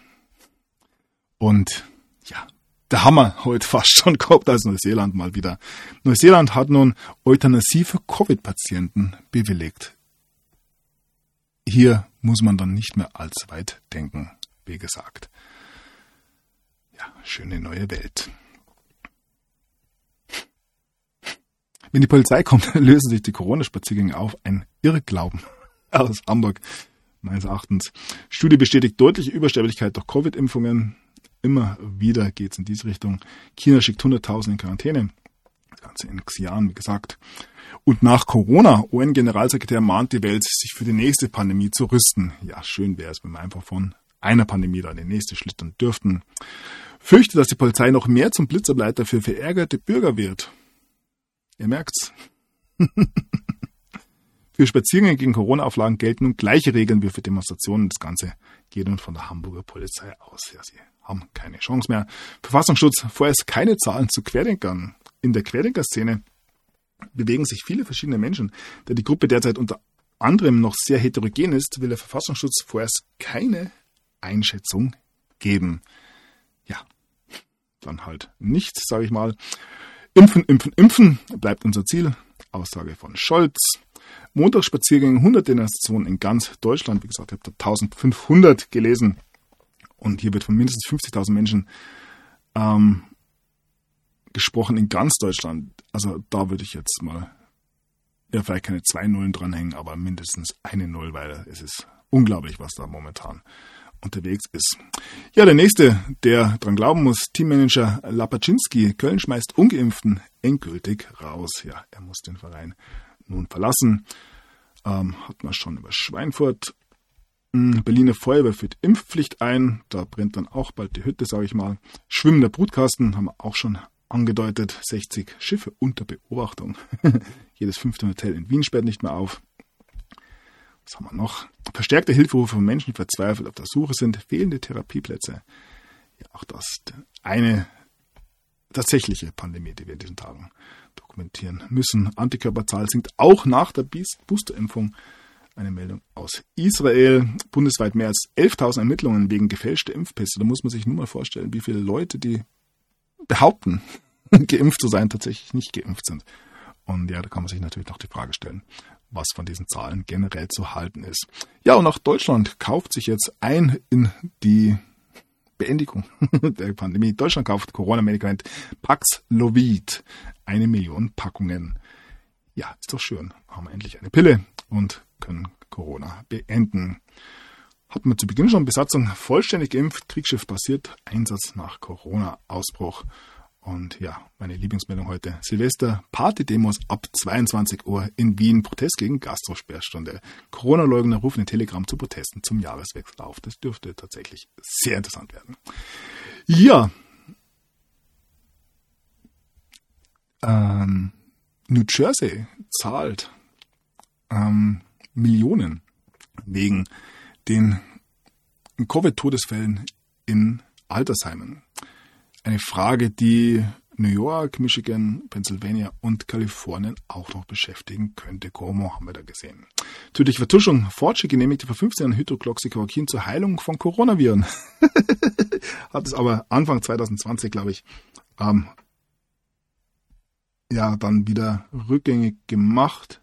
Und ja, da haben wir heute fast schon gehabt als Neuseeland mal wieder. Neuseeland hat nun Euthanasie für Covid-Patienten bewilligt. Hier muss man dann nicht mehr allzu weit denken, wie gesagt. Ja, schöne neue Welt. Wenn die Polizei kommt, lösen sich die Corona-Spaziergänge auf. Ein Irrglauben aus Hamburg, meines Erachtens. Studie bestätigt deutliche Übersterblichkeit durch Covid-Impfungen. Immer wieder geht es in diese Richtung. China schickt 100.000 in Quarantäne. Das Ganze in Xi'an, wie gesagt. Und nach Corona, UN-Generalsekretär mahnt die Welt, sich für die nächste Pandemie zu rüsten. Ja, schön wäre es, wenn wir einfach von einer Pandemie dann in die nächste schlittern dürften. Fürchte, dass die Polizei noch mehr zum Blitzableiter für verärgerte Bürger wird. Ihr merkt's. Für Spaziergänge gegen Corona-Auflagen gelten nun gleiche Regeln wie für Demonstrationen. Das Ganze geht nun von der Hamburger Polizei aus. Ja, sie haben keine Chance mehr. Verfassungsschutz vorerst keine Zahlen zu Querdenkern. In der Querdenker-Szene bewegen sich viele verschiedene Menschen. Da die Gruppe derzeit unter anderem noch sehr heterogen ist, will der Verfassungsschutz vorerst keine Einschätzung geben. Ja, dann halt nicht, sage ich mal. Impfen, impfen, impfen bleibt unser Ziel. Aussage von Scholz. Montagsspaziergänge, 100 Demonstrationen in ganz Deutschland. Wie gesagt, ich habe da 1500 gelesen. Und hier wird von mindestens 50.000 Menschen gesprochen in ganz Deutschland. Also da würde ich jetzt mal, ja, vielleicht keine 2 Nullen dranhängen, aber mindestens eine Null, weil es ist unglaublich, was da momentan unterwegs ist. Ja, der nächste, der dran glauben muss, Teammanager Lapaczynski, Köln schmeißt Ungeimpften endgültig raus. Ja, er muss den Verein nun verlassen. Hat man schon über Schweinfurt. Berliner Feuerwehr führt Impfpflicht ein. Da brennt dann auch bald die Hütte, sage ich mal. Schwimmender Brutkasten haben wir auch schon angedeutet. 60 Schiffe unter Beobachtung. Jedes 5. Hotel in Wien sperrt nicht mehr auf. Was haben wir noch? Verstärkte Hilferufe von Menschen, die verzweifelt auf der Suche sind. Fehlende Therapieplätze. Ja, auch das eine tatsächliche Pandemie, die wir in diesen Tagen dokumentieren müssen. Antikörperzahl sinkt auch nach der Boosterimpfung. Eine Meldung aus Israel. Bundesweit mehr als 11.000 Ermittlungen wegen gefälschter Impfpässe. Da muss man sich nur mal vorstellen, wie viele Leute, die behaupten, geimpft zu sein, tatsächlich nicht geimpft sind. Und ja, da kann man sich natürlich noch die Frage stellen, was von diesen Zahlen generell zu halten ist. Ja, und auch Deutschland kauft sich jetzt ein in die Beendigung der Pandemie. Deutschland kauft Corona-Medikament Paxlovid. 1 Million Packungen. Ja, ist doch schön. Haben wir endlich eine Pille und können Corona beenden. Hatten wir zu Beginn schon Besatzung vollständig geimpft, Kriegsschiff passiert, Einsatz nach Corona-Ausbruch. Und ja, meine Lieblingsmeldung heute, Silvester, Party-Demos ab 22 Uhr in Wien, Protest gegen Gastrosperrstunde. Corona-Leugner rufen in Telegram zu Protesten zum Jahreswechsel auf. Das dürfte tatsächlich sehr interessant werden. Ja, New Jersey zahlt Millionen wegen den Covid-Todesfällen in Altersheimen. Eine Frage, die New York, Michigan, Pennsylvania und Kalifornien auch noch beschäftigen könnte. Cuomo haben wir da gesehen. Tödliche Vertuschung. Fortschritt genehmigte vor 15 Jahren Hydroxychloroquin zur Heilung von Coronaviren. Hat es aber Anfang 2020, glaube ich, ja, dann wieder rückgängig gemacht.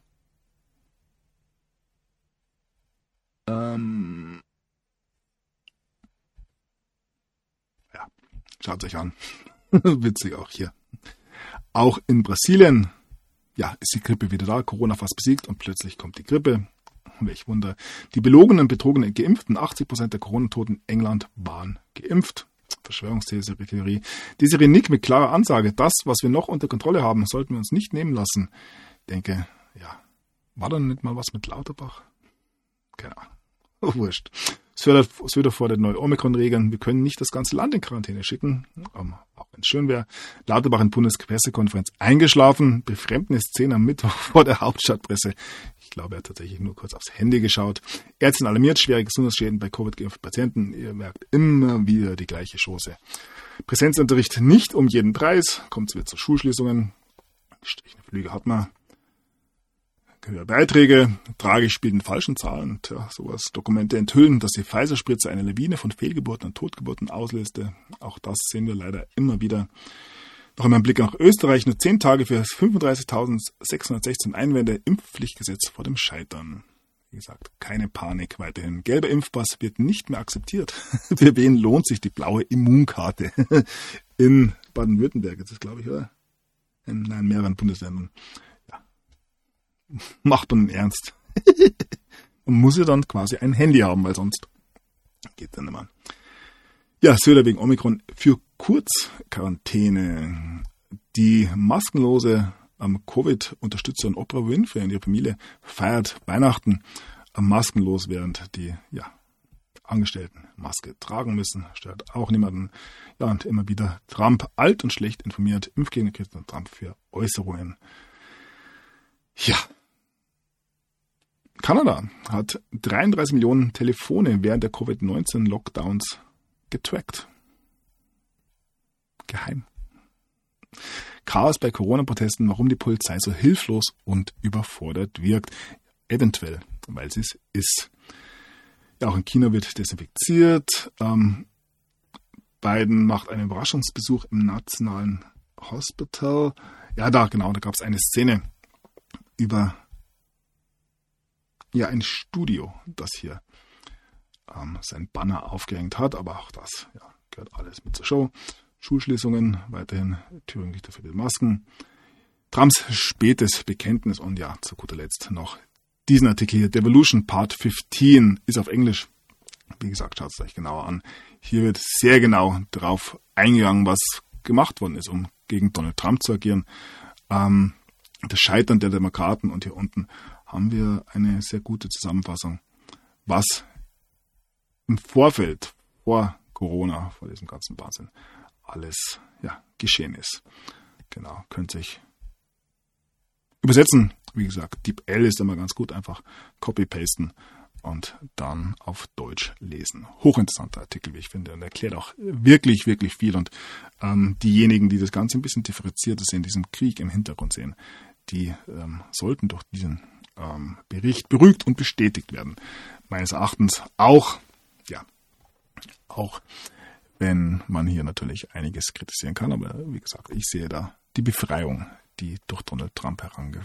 Ja, schaut es euch an. Witzig auch hier. Auch in Brasilien, ja, ist die Grippe wieder da, Corona fast besiegt und plötzlich kommt die Grippe. Welch Wunder. Die belogenen, betrogenen Geimpften, 80% der Corona-Toten in England waren geimpft. Verschwörungstheorie. Desiree Nick mit klarer Ansage, das, was wir noch unter Kontrolle haben, sollten wir uns nicht nehmen lassen. Ich denke, ja, war da nicht mal was mit Lauterbach? Keine Ahnung. Wurscht. Söder fordert neue Omikron-Regeln. Wir können nicht das ganze Land in Quarantäne schicken, auch wenn es schön wäre. Lauterbach in Bundespressekonferenz eingeschlafen. Befremdnisszene am Mittwoch vor der Hauptstadtpresse. Ich glaube, er hat tatsächlich nur kurz aufs Handy geschaut. Ärztin alarmiert, schwere Gesundheitsschäden bei Covid-geimpften Patienten. Ihr merkt immer wieder die gleiche Chose. Präsenzunterricht nicht um jeden Preis. Kommt es wieder zu Schulschließungen. Gestrichene Flüge hat man. Höhere Beiträge, tragisch spielten falschen Zahlen, sowas. Dokumente enthüllen, dass die Pfizer-Spritze eine Lawine von Fehlgeburten und Totgeburten auslöste. Auch das sehen wir leider immer wieder. Noch einmal ein Blick nach Österreich, nur 10 Tage für 35.616 Einwände, Impfpflichtgesetz vor dem Scheitern. Wie gesagt, keine Panik weiterhin. Gelber Impfpass wird nicht mehr akzeptiert. Für wen lohnt sich die blaue Immunkarte? In Baden-Württemberg ist es, glaube ich, oder? In mehreren Bundesländern. Macht man ernst. Man muss ja dann quasi ein Handy haben, weil sonst geht dann nicht mehr. Ja, Söder wegen Omikron für Kurzquarantäne. Die maskenlose Covid-Unterstützerin Oprah Winfrey und ihre Familie feiert Weihnachten maskenlos, während die Angestellten Maske tragen müssen. Stört auch niemanden. Ja, und immer wieder Trump alt und schlecht informiert. Impfgegner kritisieren Trump für Äußerungen. Ja. Kanada hat 33 Millionen Telefone während der Covid-19-Lockdowns getrackt. Geheim. Chaos bei Corona-Protesten, warum die Polizei so hilflos und überfordert wirkt. Eventuell, weil sie es ist. Ja, auch in China wird desinfiziert. Biden macht einen Überraschungsbesuch im Nationalen Hospital. Ja, da gab es eine Szene über ein Studio, das hier sein Banner aufgehängt hat, aber auch das gehört alles mit zur Show. Schulschließungen, weiterhin Thüringen nicht dafür die Masken. Trumps spätes Bekenntnis und zu guter Letzt noch diesen Artikel hier. Devolution Part 15 ist auf Englisch. Wie gesagt, schaut es euch genauer an. Hier wird sehr genau darauf eingegangen, was gemacht worden ist, um gegen Donald Trump zu agieren. Das Scheitern der Demokraten und hier unten haben wir eine sehr gute Zusammenfassung, was im Vorfeld, vor Corona, vor diesem ganzen Wahnsinn, alles geschehen ist. Genau, könnt sich übersetzen. Wie gesagt, DeepL ist immer ganz gut, einfach copy-pasten und dann auf Deutsch lesen. Hochinteressanter Artikel, wie ich finde, und erklärt auch wirklich, wirklich viel. Und diejenigen, die das Ganze ein bisschen differenzierter sehen, diesen Krieg im Hintergrund sehen, die sollten durch diesen Bericht beruhigt und bestätigt werden. Meines Erachtens auch wenn man hier natürlich einiges kritisieren kann. Aber wie gesagt, ich sehe da die Befreiung, die durch Donald Trump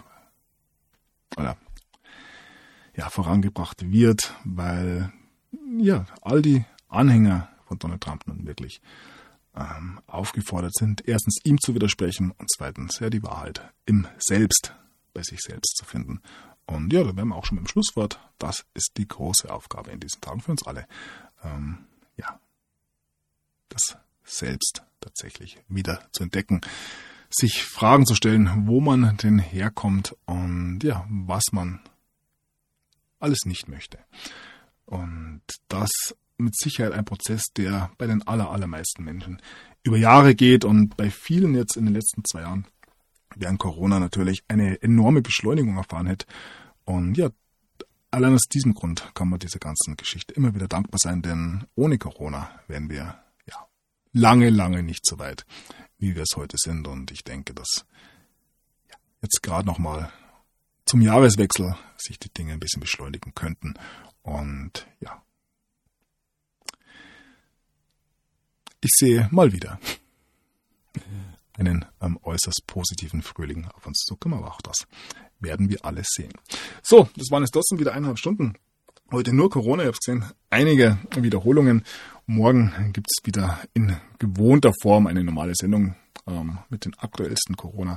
vorangebracht wird, weil all die Anhänger von Donald Trump nun wirklich aufgefordert sind, erstens ihm zu widersprechen und zweitens die Wahrheit bei sich selbst zu finden. Und da wären wir auch schon mit dem Schlusswort. Das ist die große Aufgabe in diesen Tagen für uns alle. Das Selbst tatsächlich wieder zu entdecken, sich Fragen zu stellen, wo man denn herkommt und was man alles nicht möchte. Und das mit Sicherheit ein Prozess, der bei den allermeisten Menschen über Jahre geht und bei vielen jetzt in den letzten 2 Jahren während Corona natürlich eine enorme Beschleunigung erfahren hat. Und allein aus diesem Grund kann man dieser ganzen Geschichte immer wieder dankbar sein, denn ohne Corona wären wir lange nicht so weit, wie wir es heute sind. Und ich denke, dass jetzt gerade nochmal zum Jahreswechsel sich die Dinge ein bisschen beschleunigen könnten. Und ich sehe mal wieder einen äußerst positiven Frühling auf uns zukommen, aber auch das werden wir alles sehen. So, das waren jetzt trotzdem wieder 1,5 Stunden. Heute nur Corona, ich habe es gesehen, einige Wiederholungen. Morgen gibt es wieder in gewohnter Form eine normale Sendung mit den aktuellsten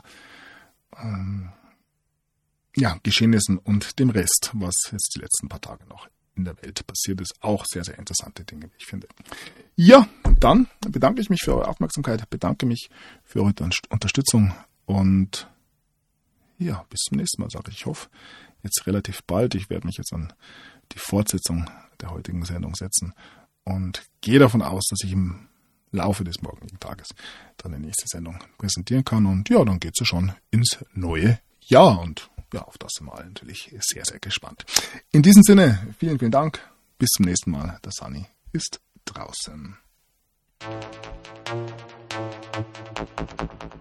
Geschehnissen und dem Rest, was jetzt die letzten paar Tage noch in der Welt passiert ist. Auch sehr, sehr interessante Dinge, wie ich finde. Ja, dann bedanke ich mich für eure Aufmerksamkeit, bedanke mich für eure Unterstützung und ja, bis zum nächsten Mal, sage ich. Ich hoffe, jetzt relativ bald. Ich werde mich jetzt an die Fortsetzung der heutigen Sendung setzen und gehe davon aus, dass ich im Laufe des morgigen Tages dann die nächste Sendung präsentieren kann. Und ja, dann geht es ja schon ins neue Jahr. Und ja, auf das sind wir alle natürlich sehr, sehr gespannt. In diesem Sinne, vielen, vielen Dank. Bis zum nächsten Mal. Der Sunny ist draußen.